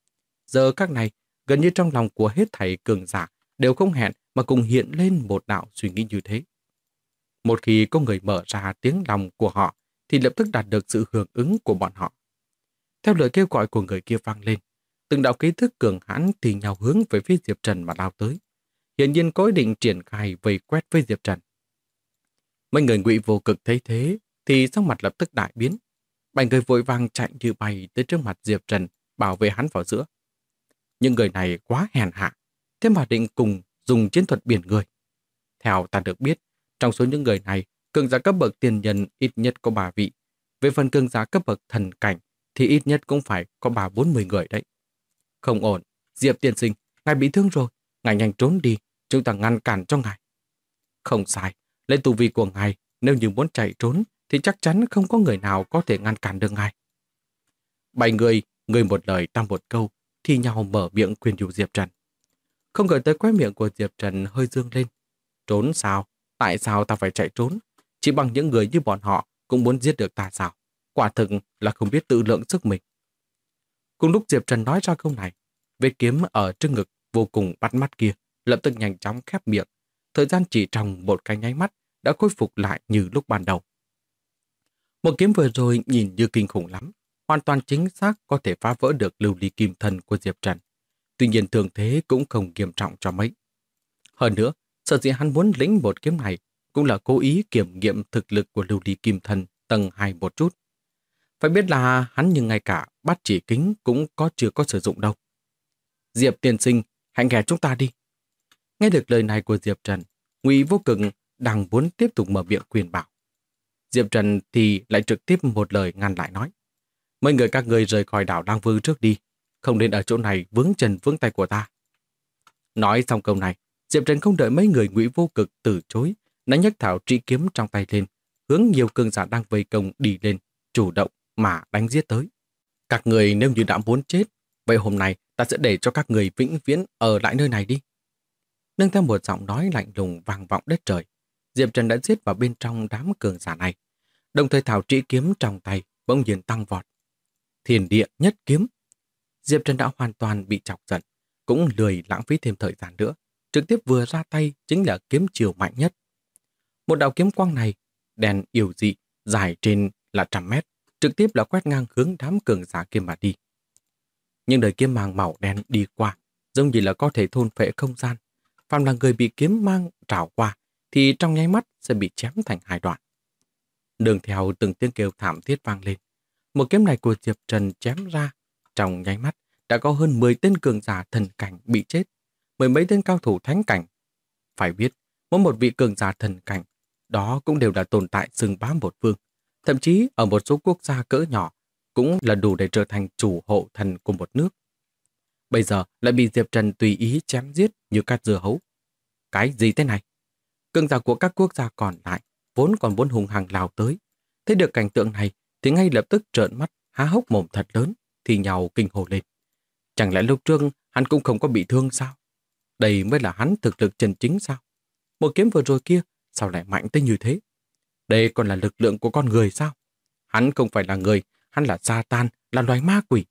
Giờ các này, gần như trong lòng của hết thảy cường giả đều không hẹn mà cùng hiện lên một đạo suy nghĩ như thế. Một khi có người mở ra tiếng lòng của họ, thì lập tức đạt được sự hưởng ứng của bọn họ. Theo lời kêu gọi của người kia vang lên, từng đạo ký thức cường hãn thì nhau hướng về phía Diệp Trần mà lao tới. Hiển nhiên có ý định triển khai vây quét với Diệp Trần. Mấy người Ngụy Vô Cực thấy thế thì sắc mặt lập tức đại biến. 7 người vội vàng chạy như bay tới trước mặt Diệp Trần, bảo vệ hắn vào giữa. Nhưng người này quá hèn hạ, thế mà định cùng dùng chiến thuật biển người. Theo ta được biết, trong số những người này, cường giả cấp bậc tiền nhân ít nhất có 3 vị. Về phần cường giả cấp bậc thần cảnh thì ít nhất cũng phải có 30-40 người đấy. Không ổn, Diệp tiên sinh, ngài bị thương rồi, ngài nhanh trốn đi, chúng ta ngăn cản cho ngài. Không sai, lấy tu vi của ngài, nếu như muốn chạy trốn thì chắc chắn không có người nào có thể ngăn cản được ngài. 7 người một lời ta một câu, thì nhau mở miệng khuyên nhủ Diệp Trần. Không ngờ tới khóe miệng của Diệp Trần hơi dương lên. Trốn sao? Tại sao ta phải chạy trốn? Chỉ bằng những người như bọn họ cũng muốn giết được ta sao? Quả thực là không biết tự lượng sức mình. Cùng lúc Diệp Trần nói ra câu này, vết kiếm ở trước ngực vô cùng bắt mắt kia lập tức nhanh chóng khép miệng. Thời gian chỉ trong một cái nháy mắt đã khôi phục lại như lúc ban đầu. Một kiếm vừa rồi nhìn như kinh khủng lắm, hoàn toàn chính xác có thể phá vỡ được lưu ly kim thân của Diệp Trần. Tuy nhiên thường thế cũng không nghiêm trọng cho mấy. Hơn nữa, sở dĩ hắn muốn lĩnh một kiếm này cũng là cố ý kiểm nghiệm thực lực của lưu ly kim thân tầng 2 một chút. Phải biết là hắn nhưng ngay cả bát chỉ kính cũng chưa có sử dụng đâu. Diệp tiên sinh, hãy nghe chúng ta đi. Nghe được lời này của Diệp Trần, Ngụy Vô Cực đang muốn tiếp tục mở miệng khuyên bảo. Diệp Trần thì lại trực tiếp một lời ngăn lại nói. Mấy người các người rời khỏi đảo Lang Vương trước đi, không nên ở chỗ này vướng chân vướng tay của ta. Nói xong câu này, Diệp Trần không đợi mấy người Ngụy Vô Cực từ chối, đã nhấc thảo trị kiếm trong tay lên, hướng nhiều cường giả đang vây công đi lên, chủ động mà đánh giết tới. Các người nếu như đã muốn chết, vậy hôm nay ta sẽ để cho các người vĩnh viễn ở lại nơi này đi. Nương theo một giọng nói lạnh lùng vang vọng đất trời, Diệp Trần đã giết vào bên trong đám cường giả này. Đồng thời thảo trị kiếm trong tay bỗng nhiên tăng vọt. Thiên địa nhất kiếm. Diệp Trần đã hoàn toàn bị chọc giận, cũng lười lãng phí thêm thời gian nữa, trực tiếp vừa ra tay chính là kiếm chiều mạnh nhất. Một đạo kiếm quang này, đèn yêu dị, dài trên là 100 mét, trực tiếp là quét ngang hướng đám cường giả kia mà đi. Nhưng đời kiếm mang màu đen đi qua, giống như là có thể thôn phệ không gian. Phàm là người bị kiếm mang trảo qua, thì trong nháy mắt sẽ bị chém thành 2 đoạn. Đường theo từng tiếng kêu thảm thiết vang lên. Một kiếm này của Diệp Trần chém ra, trong nháy mắt đã có hơn 10 tên cường giả thần cảnh bị chết, 10 mấy tên cao thủ thánh cảnh. Phải biết, mỗi một vị cường giả thần cảnh, đó cũng đều là tồn tại xưng bá một phương. Thậm chí ở một số quốc gia cỡ nhỏ, cũng là đủ để trở thành chủ hộ thần của một nước. Bây giờ lại bị Diệp Trần tùy ý chém giết như cát dưa hấu. Cái gì thế này? Cường giả của các quốc gia còn lại vốn còn muốn hùng hăng lao tới. Thấy được cảnh tượng này thì ngay lập tức trợn mắt, há hốc mồm thật lớn, thì nhào kinh hồ lên. Chẳng lẽ lúc trước hắn cũng không có bị thương sao? Đây mới là hắn thực lực chân chính sao? Một kiếm vừa rồi kia sao lại mạnh tới như thế? Đây còn là lực lượng của con người sao? Hắn không phải là người, hắn là Satan, là loài ma quỷ.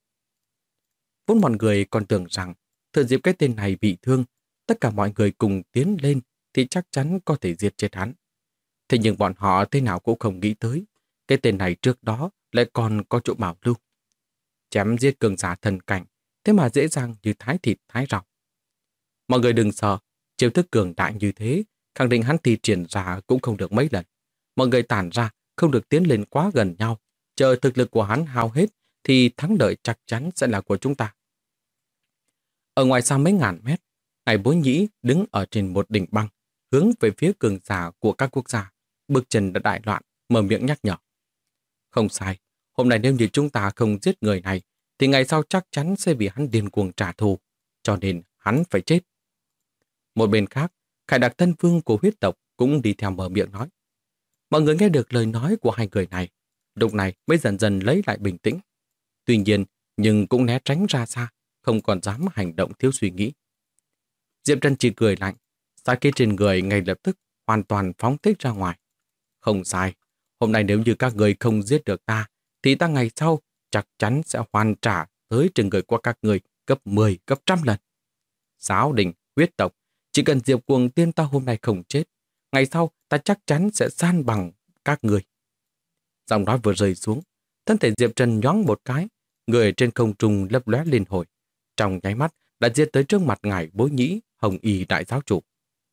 Vốn mọi người còn tưởng rằng thừa dịp cái tên này bị thương, tất cả mọi người cùng tiến lên thì chắc chắn có thể diệt chết hắn. Thế nhưng bọn họ thế nào cũng không nghĩ tới, cái tên này trước đó lại còn có chỗ bảo lưu. Chém giết cường giả thần cảnh, thế mà dễ dàng như thái thịt thái rau. Mọi người đừng sợ, chiêu thức cường đại như thế, khẳng định hắn thi triển ra cũng không được mấy lần. Mọi người tản ra, không được tiến lên quá gần nhau, chờ thực lực của hắn hao hết thì thắng lợi chắc chắn sẽ là của chúng ta. Ở ngoài xa mấy ngàn mét, Ngài Bối Nhĩ đứng ở trên một đỉnh băng, hướng về phía cường giả của các quốc gia. Bước chân đã đại loạn, mở miệng nhắc nhở. Không sai, hôm nay nếu như chúng ta không giết người này, thì ngày sau chắc chắn sẽ bị hắn điên cuồng trả thù, cho nên hắn phải chết. Một bên khác, Khải Đặc thân vương của huyết tộc cũng đi theo mở miệng nói. Mọi người nghe được lời nói của hai người này, lúc này mới dần dần lấy lại bình tĩnh. Tuy nhiên, nhưng cũng né tránh ra xa, không còn dám hành động thiếu suy nghĩ. Diệp Trần chỉ cười lạnh, sát khí trên người ngay lập tức hoàn toàn phóng thích ra ngoài. Không sai, hôm nay nếu như các người không giết được ta, thì ta ngày sau chắc chắn sẽ hoàn trả tới trên người của các người gấp 10, gấp trăm lần. Giáo đình, huyết tộc, chỉ cần Diệp Cuồng tiên ta hôm nay không chết, ngày sau ta chắc chắn sẽ san bằng các người. Giọng nói vừa rơi xuống, thân thể Diệp Trần nhoáng một cái, người trên không trung lấp lóe liên hồi. Trong nháy mắt đã giết tới trước mặt ngài Bối Nhĩ, Hồng Y đại giáo chủ.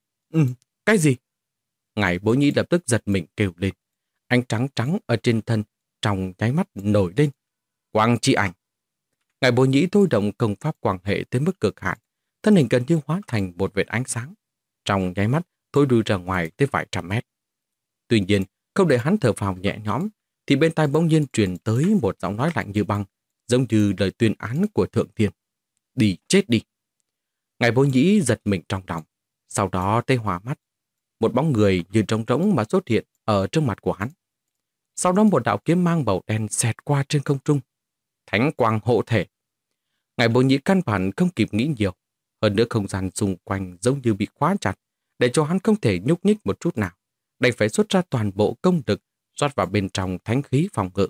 Cái gì? Ngài Bối Nhĩ lập tức giật mình kêu lên. Ánh trắng trắng ở trên thân trong nháy mắt nổi lên. Quang chi ảnh. Ngài Bối Nhĩ thôi động công pháp quang hệ tới mức cực hạn, thân hình gần như hóa thành một vệt ánh sáng. Trong nháy mắt thôi đuôi ra ngoài tới vài trăm mét. Tuy nhiên, không để hắn thở phào nhẹ nhõm, thì bên tai bỗng nhiên truyền tới một giọng nói lạnh như băng, giống như lời tuyên án của Thượng Thiên. Đi, chết đi. Ngài Bối Nhĩ giật mình trong lòng, sau đó tê hòa mắt. Một bóng người như trống rỗng mà xuất hiện ở trước mặt của hắn. Sau đó một đạo kiếm mang màu đen xẹt qua trên không trung. Thánh quang hộ thể. Ngài Bối Nhĩ căn bản không kịp nghĩ nhiều. Hơn nữa không gian xung quanh giống như bị khóa chặt, để cho hắn không thể nhúc nhích một chút nào. Đành phải xuất ra toàn bộ công lực rót vào bên trong thánh khí phòng ngự.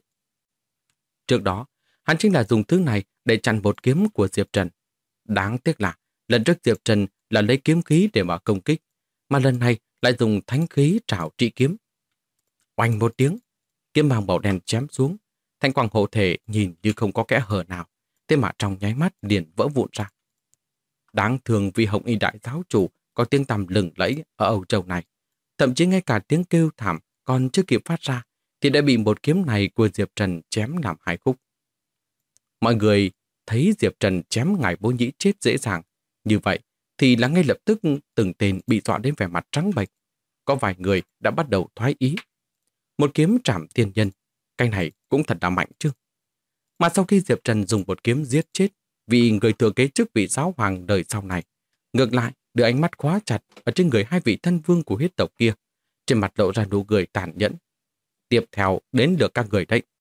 Trước đó, hắn chính là dùng thứ này để chặn một kiếm của Diệp Trần. Đáng tiếc là lần trước Diệp Trần là lấy kiếm khí để mà công kích, mà lần này lại dùng thánh khí trảo trị kiếm. Oanh một tiếng, kiếm mang màu đen chém xuống, thanh quang hộ thể nhìn như không có kẽ hở nào, thế mà trong nháy mắt liền vỡ vụn ra. Đáng thương vì Hồng Y đại giáo chủ có tiếng tăm lừng lẫy ở Âu Châu này, thậm chí ngay cả tiếng kêu thảm còn chưa kịp phát ra thì đã bị một kiếm này của Diệp Trần chém làm hai khúc. Mọi người thấy Diệp Trần chém ngài Bối Nhĩ chết dễ dàng như vậy thì là ngay lập tức từng tên bị dọa đến vẻ mặt trắng bệch. Có vài người đã bắt đầu thoái ý. Một kiếm trảm tiên nhân, cái này cũng thật là mạnh chứ. Mà sau khi Diệp Trần dùng một kiếm giết chết vì người thừa kế chức vị giáo hoàng đời sau này, ngược lại đưa ánh mắt khóa chặt ở trên người hai vị thân vương của huyết tộc kia, trên mặt lộ ra nụ cười tàn nhẫn. Tiếp theo đến lượt các người đấy.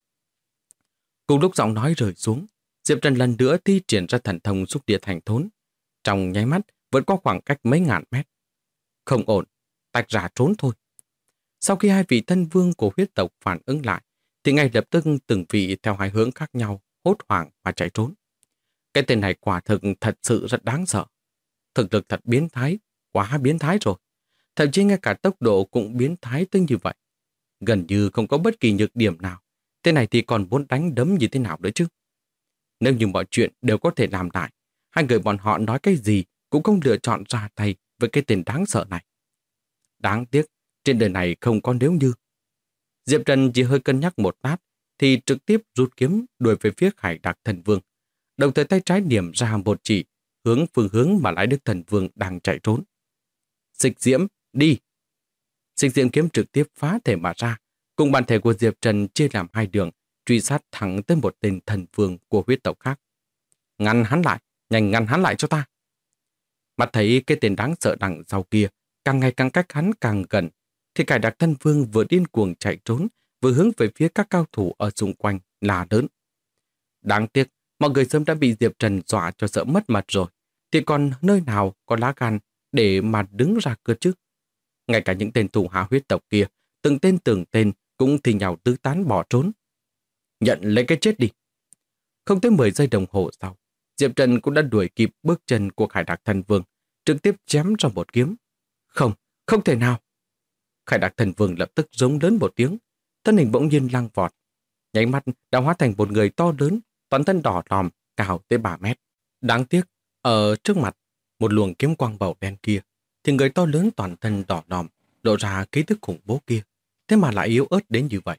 Cùng lúc giọng nói rơi xuống, Diệp Trần lần nữa thi triển ra thần thông xúc địa thành thốn. Trong nháy mắt vượt qua khoảng cách mấy ngàn mét. Không ổn, tách ra trốn thôi. Sau khi hai vị thân vương của huyết tộc phản ứng lại, thì ngay lập tức từng vị theo hai hướng khác nhau hốt hoảng mà chạy trốn. Cái tên này quả thực thật sự rất đáng sợ. Thực lực thật biến thái, quá biến thái rồi. Thậm chí ngay cả tốc độ cũng biến thái tới như vậy. Gần như không có bất kỳ nhược điểm nào. Tên này thì còn muốn đánh đấm như thế nào nữa chứ? Nếu như mọi chuyện đều có thể làm lại, hai người bọn họ nói cái gì cũng không lựa chọn ra tay với cái tên đáng sợ này. Đáng tiếc, trên đời này không có nếu như. Diệp Trần chỉ hơi cân nhắc một lát thì trực tiếp rút kiếm đuổi về phía Khải Đặc Thần Vương, đồng thời tay trái điểm ra một chỉ hướng phương hướng mà Lãi Đức Thần Vương đang chạy trốn. Xích diễm, đi! Xích diễm kiếm trực tiếp phá thể mà ra, cùng bản thể của Diệp Trần chia làm hai đường, truy sát thẳng tới một tên thần vương của huyết tộc khác. Ngăn hắn lại, nhanh ngăn hắn lại cho ta! Mặt thấy cái tên đáng sợ đằng sau kia càng ngày càng cách hắn càng gần, thì Khải Đặc Thần Vương vừa điên cuồng chạy trốn, vừa hướng về phía các cao thủ ở xung quanh là lớn. Đáng tiếc, mọi người sớm đã bị Diệp Trần dọa cho sợ mất mặt rồi, thì còn nơi nào có lá gan để mà đứng ra cơ chứ? Ngay cả những tên thủ hạ huyết tộc kia, từng tên cũng thì nhào tứ tán bỏ trốn. Nhận lấy cái chết đi. Không tới 10 giây đồng hồ sau, Diệp Trần cũng đã đuổi kịp bước chân của Khải Đặc Thần Vương, trực tiếp chém ra một kiếm. Không, không thể nào. Khải Đặc Thần Vương lập tức giống lớn một tiếng, thân hình bỗng nhiên lăng vọt, nháy mắt đã hóa thành một người to lớn, toàn thân đỏ lòm, cao tới 3 mét. Đáng tiếc, ở trước mặt một luồng kiếm quang màu đen kia, thì người to lớn toàn thân đỏ lòm, lộ ra khí tức khủng bố kia, thế mà lại yếu ớt đến như vậy.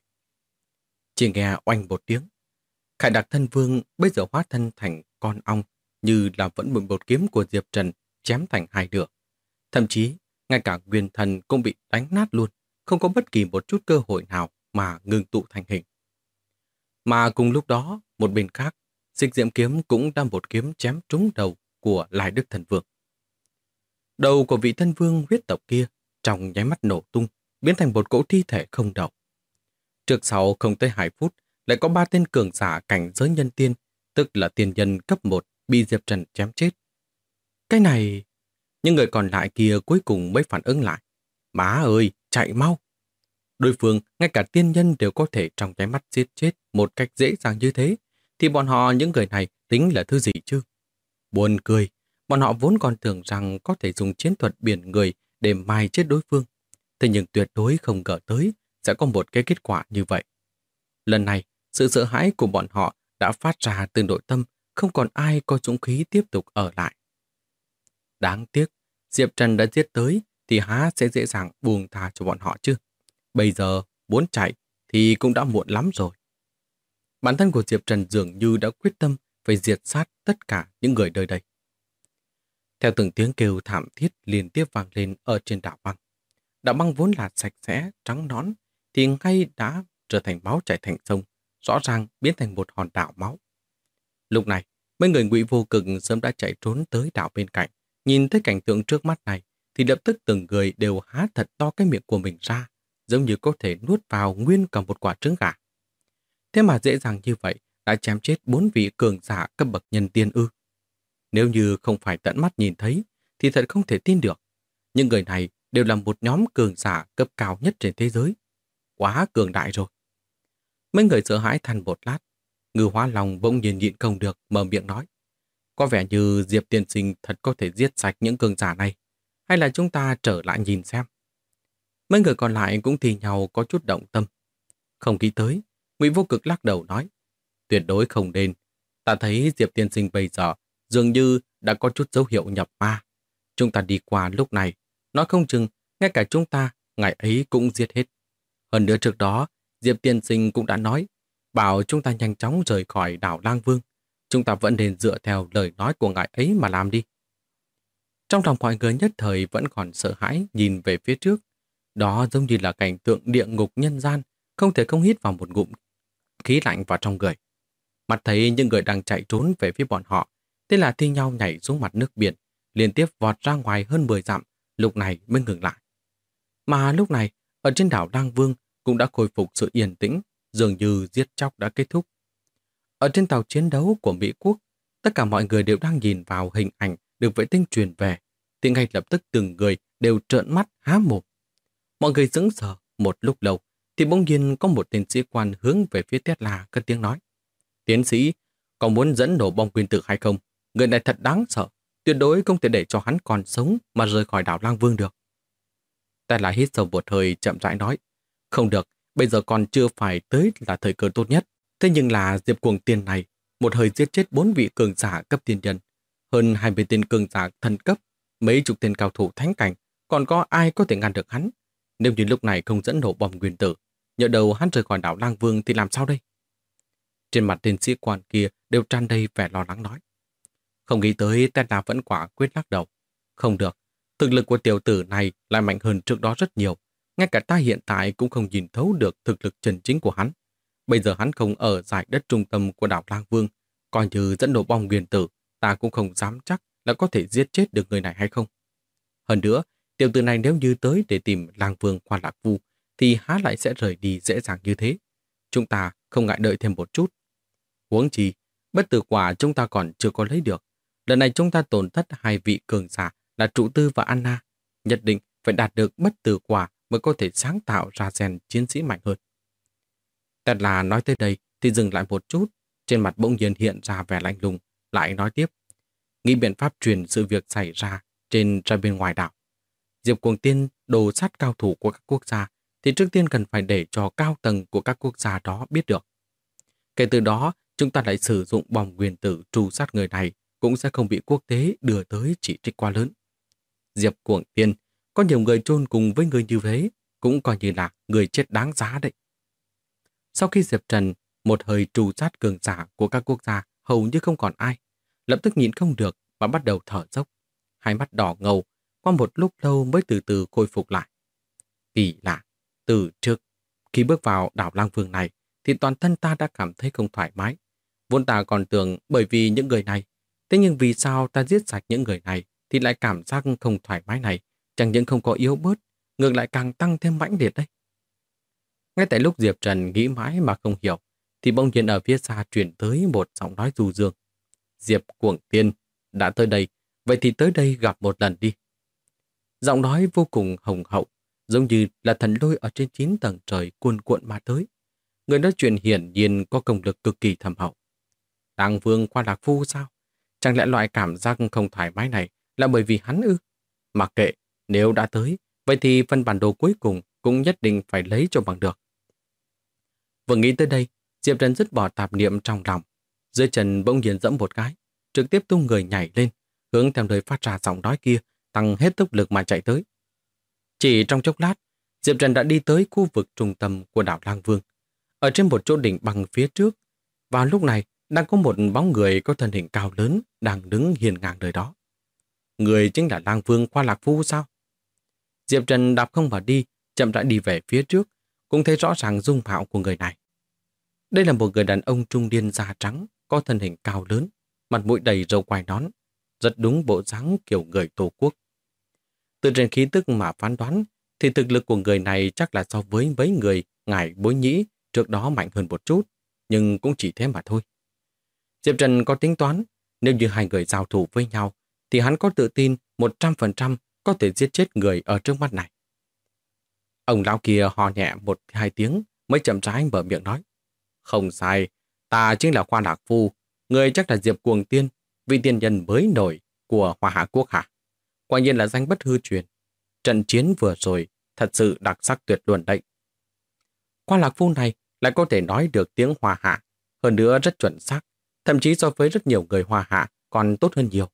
Chỉ nghe oanh một tiếng, Khải Đặc Thần Vương bây giờ hóa thân thành con ong, như là vẫn bị một kiếm của Diệp Trần chém thành hai nửa. Thậm chí, ngay cả nguyên thần cũng bị đánh nát luôn, không có bất kỳ một chút cơ hội nào mà ngưng tụ thành hình. Mà cùng lúc đó, một bên khác, Xích Diễm kiếm cũng đang một kiếm chém trúng đầu của Lai Đức Thần Vương. Đầu của vị thân vương huyết tộc kia trong nháy mắt nổ tung, biến thành một cỗ thi thể không đầu. Trước sau không tới 2 phút, lại có 3 tên cường giả cảnh giới nhân tiên, tức là tiên nhân cấp 1 bị Diệp Trần chém chết. Cái này... Những người còn lại kia cuối cùng mới phản ứng lại. Má ơi, chạy mau! Đối phương, ngay cả tiên nhân đều có thể trong nháy mắt giết chết một cách dễ dàng như thế, thì bọn họ những người này tính là thứ gì chứ? Buồn cười, bọn họ vốn còn tưởng rằng có thể dùng chiến thuật biển người để mài chết đối phương. Thế nhưng tuyệt đối không ngờ tới sẽ có một cái kết quả như vậy. Lần này, sự sợ hãi của bọn họ đã phát ra từ nội tâm, không còn ai có dũng khí tiếp tục ở lại. Đáng tiếc, Diệp Trần đã giết tới thì há sẽ dễ dàng buông tha cho bọn họ chứ. Bây giờ, muốn chạy thì cũng đã muộn lắm rồi. Bản thân của Diệp Trần dường như đã quyết tâm phải diệt sát tất cả những người nơi đây. Theo từng tiếng kêu thảm thiết liên tiếp vang lên ở trên đảo băng. Đảo băng vốn là sạch sẽ, trắng nõn, thì ngay đã trở thành máu chảy thành sông, rõ ràng biến thành một hòn đảo máu. Lúc này, mấy người Ngụy Vô Cực sớm đã chạy trốn tới đảo bên cạnh, nhìn thấy cảnh tượng trước mắt này, thì lập tức từng người đều há thật to cái miệng của mình ra, giống như có thể nuốt vào nguyên cả một quả trứng gà. Thế mà dễ dàng như vậy đã chém chết 4 vị cường giả cấp bậc nhân tiên ư? Nếu như không phải tận mắt nhìn thấy, thì thật không thể tin được. Những người này đều là một nhóm cường giả cấp cao nhất trên thế giới. Quá cường đại rồi. Mấy người sợ hãi than một lát. Ngư Hóa Long bỗng nhiên nhịn không được, mở miệng nói. Có vẻ như Diệp tiên sinh thật có thể giết sạch những cường giả này. Hay là chúng ta trở lại nhìn xem? Mấy người còn lại cũng thì nhau có chút động tâm. Không nghĩ tới, Ngụy Vô Cực lắc đầu nói. Tuyệt đối không nên. Ta thấy Diệp tiên sinh bây giờ dường như đã có chút dấu hiệu nhập ma. Chúng ta đi qua lúc này, nói không chừng, ngay cả chúng ta, ngày ấy cũng giết hết. Hơn nữa trước đó, Diệp tiên sinh cũng đã nói, bảo chúng ta nhanh chóng rời khỏi đảo Lang Vương. Chúng ta vẫn nên dựa theo lời nói của ngài ấy mà làm đi. Trong lòng mọi người nhất thời vẫn còn sợ hãi nhìn về phía trước. Đó giống như là cảnh tượng địa ngục nhân gian, không thể không hít vào một ngụm khí lạnh vào trong người. Mặt thấy những người đang chạy trốn về phía bọn họ, thế là thi nhau nhảy xuống mặt nước biển, liên tiếp vọt ra ngoài hơn 10 dặm, lúc này mới ngừng lại. Mà lúc này, ở trên đảo Lang Vương cũng đã khôi phục sự yên tĩnh, dường như giết chóc đã kết thúc. Ở trên tàu chiến đấu của Mỹ Quốc, tất cả mọi người đều đang nhìn vào hình ảnh được vệ tinh truyền về, thì ngay lập tức từng người đều trợn mắt há mồm. Mọi người sững sờ một lúc lâu, thì bỗng nhiên có một tên sĩ quan hướng về phía Tesla cất tiếng nói. Tiến sĩ, có muốn dẫn nổ bom nguyên tử hay không? Người này thật đáng sợ, tuyệt đối không thể để cho hắn còn sống mà rời khỏi đảo Lang Vương được. Tesla hít sâu một hơi chậm rãi nói. Không được, bây giờ còn chưa phải tới là thời cơ tốt nhất. Thế nhưng là Diệp Cuồng Tiên này, một hơi giết chết 4 vị cường giả cấp tiên nhân, hơn 20 tên cường giả thần cấp, mấy chục tên cao thủ thánh cảnh, còn có ai có thể ngăn được hắn? Nếu như lúc này không dẫn nổ bom nguyên tử, nhỡ đầu hắn rời khỏi đảo Lang Vương thì làm sao đây? Trên mặt tên sĩ quan kia đều tràn đầy vẻ lo lắng nói. Không nghĩ tới Tesla vẫn quả quyết lắc đầu. Không được, thực lực của tiểu tử này lại mạnh hơn trước đó rất nhiều. Ngay cả ta hiện tại cũng không nhìn thấu được thực lực chân chính của hắn. Bây giờ hắn không ở giải đất trung tâm của đảo Lang Vương, coi như dẫn nổ bom nguyên tử, ta cũng không dám chắc là có thể giết chết được người này hay không. Hơn nữa, tiểu tử này nếu như tới để tìm Lang Vương qua Lạc Vu, thì há lại sẽ rời đi dễ dàng như thế. Chúng ta không ngại đợi thêm một chút. Huống chi, bất tử quả chúng ta còn chưa có lấy được. Lần này chúng ta tổn thất 2 vị cường giả là Trụ Tư và Anna. Nhất định phải đạt được bất tử quả mới có thể sáng tạo ra gen chiến sĩ mạnh hơn. Tesla nói tới đây thì dừng lại một chút, trên mặt bỗng nhiên hiện ra vẻ lạnh lùng, lại nói tiếp. Nghĩ biện pháp truyền sự việc xảy ra ra bên ngoài đảo. Diệp Cuồng Tiên đồ sát cao thủ của các quốc gia thì trước tiên cần phải để cho cao tầng của các quốc gia đó biết được. Kể từ đó, chúng ta lại sử dụng bom nguyên tử tru sát người này cũng sẽ không bị quốc tế đưa tới chỉ trích quá lớn. Diệp Cuồng Tiên, có nhiều người chôn cùng với người như thế, cũng coi như là người chết đáng giá đấy. Sau khi Diệp Trần một hơi tru sát cường giả của các quốc gia hầu như không còn ai, lập tức nhịn không được mà bắt đầu thở dốc. Hai mắt đỏ ngầu, qua một lúc lâu mới từ từ khôi phục lại. Kỳ lạ, từ trước, khi bước vào đảo Lang Vương này, thì toàn thân ta đã cảm thấy không thoải mái. Vốn ta còn tưởng bởi vì những người này, thế nhưng vì sao ta giết sạch những người này thì lại cảm giác không thoải mái này, chẳng những không có yếu bớt, ngược lại càng tăng thêm mãnh liệt đấy. Ngay tại lúc Diệp Trần nghĩ mãi mà không hiểu, thì bỗng nhiên ở phía xa truyền tới một giọng nói du dương. Diệp Cuồng Tiên, đã tới đây, vậy thì tới đây gặp một lần đi. Giọng nói vô cùng hùng hậu, giống như là thần lôi ở trên 9 tầng trời cuồn cuộn mà tới. Người nói chuyện hiển nhiên có công lực cực kỳ thâm hậu. Lang Vương qua Lạc Phu sao? Chẳng lẽ loại cảm giác không thoải mái này là bởi vì hắn ư? Mặc kệ, nếu đã tới, vậy thì phần bản đồ cuối cùng cũng nhất định phải lấy cho bằng được. Vừa nghĩ tới đây, Diệp Trần dứt bỏ tạp niệm trong lòng. Dưới chân bỗng nhiên dẫm một cái, trực tiếp tung người nhảy lên, hướng theo nơi phát ra giọng nói kia, tăng hết tốc lực mà chạy tới. Chỉ trong chốc lát, Diệp Trần đã đi tới khu vực trung tâm của đảo Lang Vương. Ở trên một chỗ đỉnh bằng phía trước, vào lúc này đang có một bóng người có thân hình cao lớn đang đứng hiên ngang nơi đó. Người chính là Lang Vương Khoa Lạc Phu sao? Diệp Trần đạp không mà đi, chậm rãi đi về phía trước, cũng thấy rõ ràng dung mạo của người này. Đây là một người đàn ông trung niên da trắng, có thân hình cao lớn, mặt mũi đầy râu quai nón, rất đúng bộ dáng kiểu người Tô Quốc. Từ trên khí tức mà phán đoán, thì thực lực của người này chắc là so với mấy người ngài Bối Nhĩ trước đó mạnh hơn một chút, nhưng cũng chỉ thế mà thôi. Diệp Trần có tính toán, nếu như hai người giao thủ với nhau, thì hắn có tự tin 100% có thể giết chết người ở trước mắt này. Ông lão kia hò nhẹ một hai tiếng mới chậm rãi mở miệng nói. Không sai, ta chính là Khoa Lạc Phu, người chắc là Diệp Cuồng Tiên, vị tiên nhân mới nổi của Hoa Hạ Quốc hả? Quả nhiên là danh bất hư truyền. Trận chiến vừa rồi thật sự đặc sắc tuyệt luân đấy. Khoa Lạc Phu này lại có thể nói được tiếng Hoa Hạ, hơn nữa rất chuẩn xác, thậm chí so với rất nhiều người Hoa Hạ còn tốt hơn nhiều.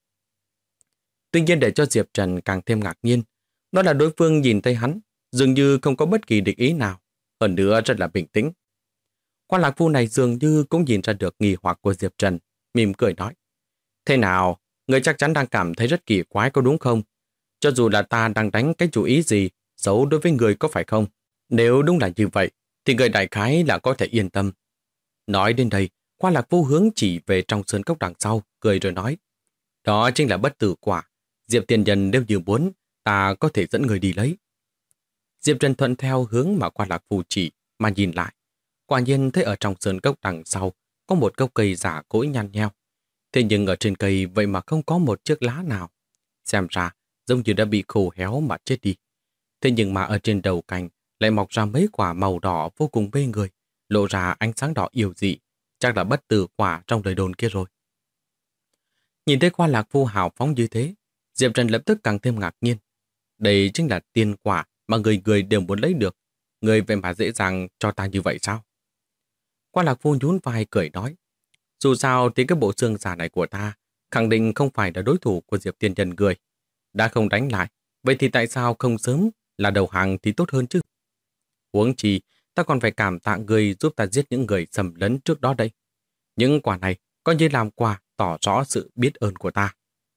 Tuy nhiên để cho Diệp Trần càng thêm ngạc nhiên, đó là đối phương nhìn thấy hắn, dường như không có bất kỳ địch ý nào, hơn nữa rất là bình tĩnh. Khoa Lạc Phu này dường như cũng nhìn ra được nghi hoặc của Diệp Trần, mỉm cười nói. Thế nào, người chắc chắn đang cảm thấy rất kỳ quái có đúng không? Cho dù là ta đang đánh cái chủ ý gì, xấu đối với người có phải không? Nếu đúng là như vậy, thì người đại khái là có thể yên tâm. Nói đến đây, Khoa Lạc Phu hướng chỉ về trong sơn cốc đằng sau, cười rồi nói. Đó chính là bất tử quả. Diệp tiền nhân nếu như muốn, ta có thể dẫn người đi lấy. Diệp Trần thuận theo hướng mà Khoa Lạc Phu chỉ mà nhìn lại. Quả nhiên thấy ở trong sơn cốc đằng sau có một gốc cây giả cỗi nhăn nheo. Thế nhưng ở trên cây vậy mà không có một chiếc lá nào. Xem ra giống như đã bị khô héo mà chết đi. Thế nhưng mà ở trên đầu cành lại mọc ra mấy quả màu đỏ vô cùng mê người, lộ ra ánh sáng đỏ yêu dị, chắc là bất tử quả trong lời đồn kia rồi. Nhìn thấy Khoa Lạc Phu hào phóng như thế, Diệp Trần lập tức càng thêm ngạc nhiên. Đây chính là tiên quả mà người người đều muốn lấy được. Người vậy mà dễ dàng cho ta như vậy sao? Khoa Lạc Phu nhún vai cười nói. Dù sao thì cái bộ xương giả này của ta khẳng định không phải là đối thủ của Diệp tiên nhân người. Đã không đánh lại, vậy thì tại sao không sớm là đầu hàng thì tốt hơn chứ? Huống chi, ta còn phải cảm tạ người giúp ta giết những người xâm lấn trước đó đây. Những quả này coi như làm quà tỏ rõ sự biết ơn của ta.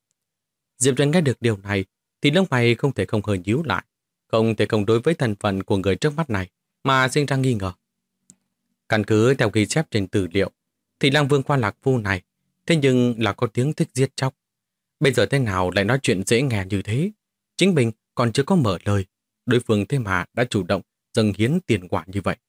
Diệp Trần nghe được điều này thì lông mày không thể không hơi nhíu lại, không thể không đối với thân phận của người trước mắt này mà sinh ra nghi ngờ. Căn cứ theo ghi chép trên tư liệu thì Lang Vương Khoa Lạc Phu này thế nhưng là có tiếng thích giết chóc. Bây giờ thế nào lại nói chuyện dễ nghe như thế? Chính mình còn chưa có mở lời, đối phương thế mà đã chủ động dâng hiến tiền quả như vậy.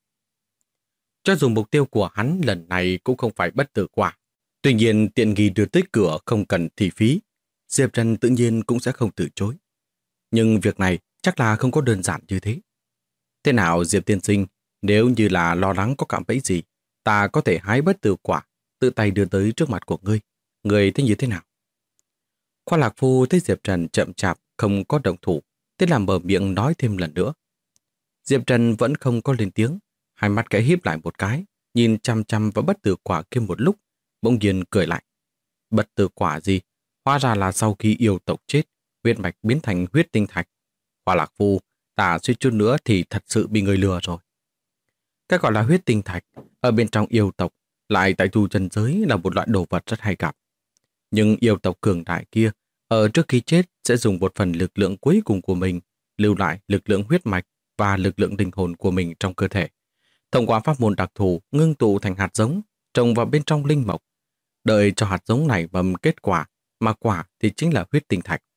Cho dù mục tiêu của hắn lần này cũng không phải bất tử quả, tuy nhiên tiện nghi đưa tới cửa không cần thị phí, Diệp Trần tự nhiên cũng sẽ không từ chối. Nhưng việc này chắc là không có đơn giản như thế. Thế nào Diệp tiên sinh, nếu như là lo lắng có cảm bẫy gì, ta có thể hái bất tử quả, tự tay đưa tới trước mặt của ngươi. Ngươi thấy như thế nào? Khoa Lạc Phu thấy Diệp Trần chậm chạp không có động thủ, thế là mở miệng nói thêm lần nữa. Diệp Trần vẫn không có lên tiếng, hai mắt khẽ híp lại một cái, nhìn chăm chăm vào bất tử quả kia một lúc, bỗng nhiên cười lại. Bất tử quả gì? Hóa ra là sau khi yêu tộc chết, huyết mạch biến thành huyết tinh thạch. Khoa Lạc Phu, ta suýt chút nữa thì thật sự bị người lừa rồi. Cái gọi là huyết tinh thạch, ở bên trong yêu tộc, lại tại tu chân giới là một loại đồ vật rất hay gặp. Nhưng yêu tộc cường đại kia, ở trước khi chết sẽ dùng một phần lực lượng cuối cùng của mình, lưu lại lực lượng huyết mạch và lực lượng linh hồn của mình trong cơ thể. Thông qua pháp môn đặc thù ngưng tụ thành hạt giống, trồng vào bên trong linh mộc. Đợi cho hạt giống này mầm kết quả, mà quả thì chính là huyết tinh thạch.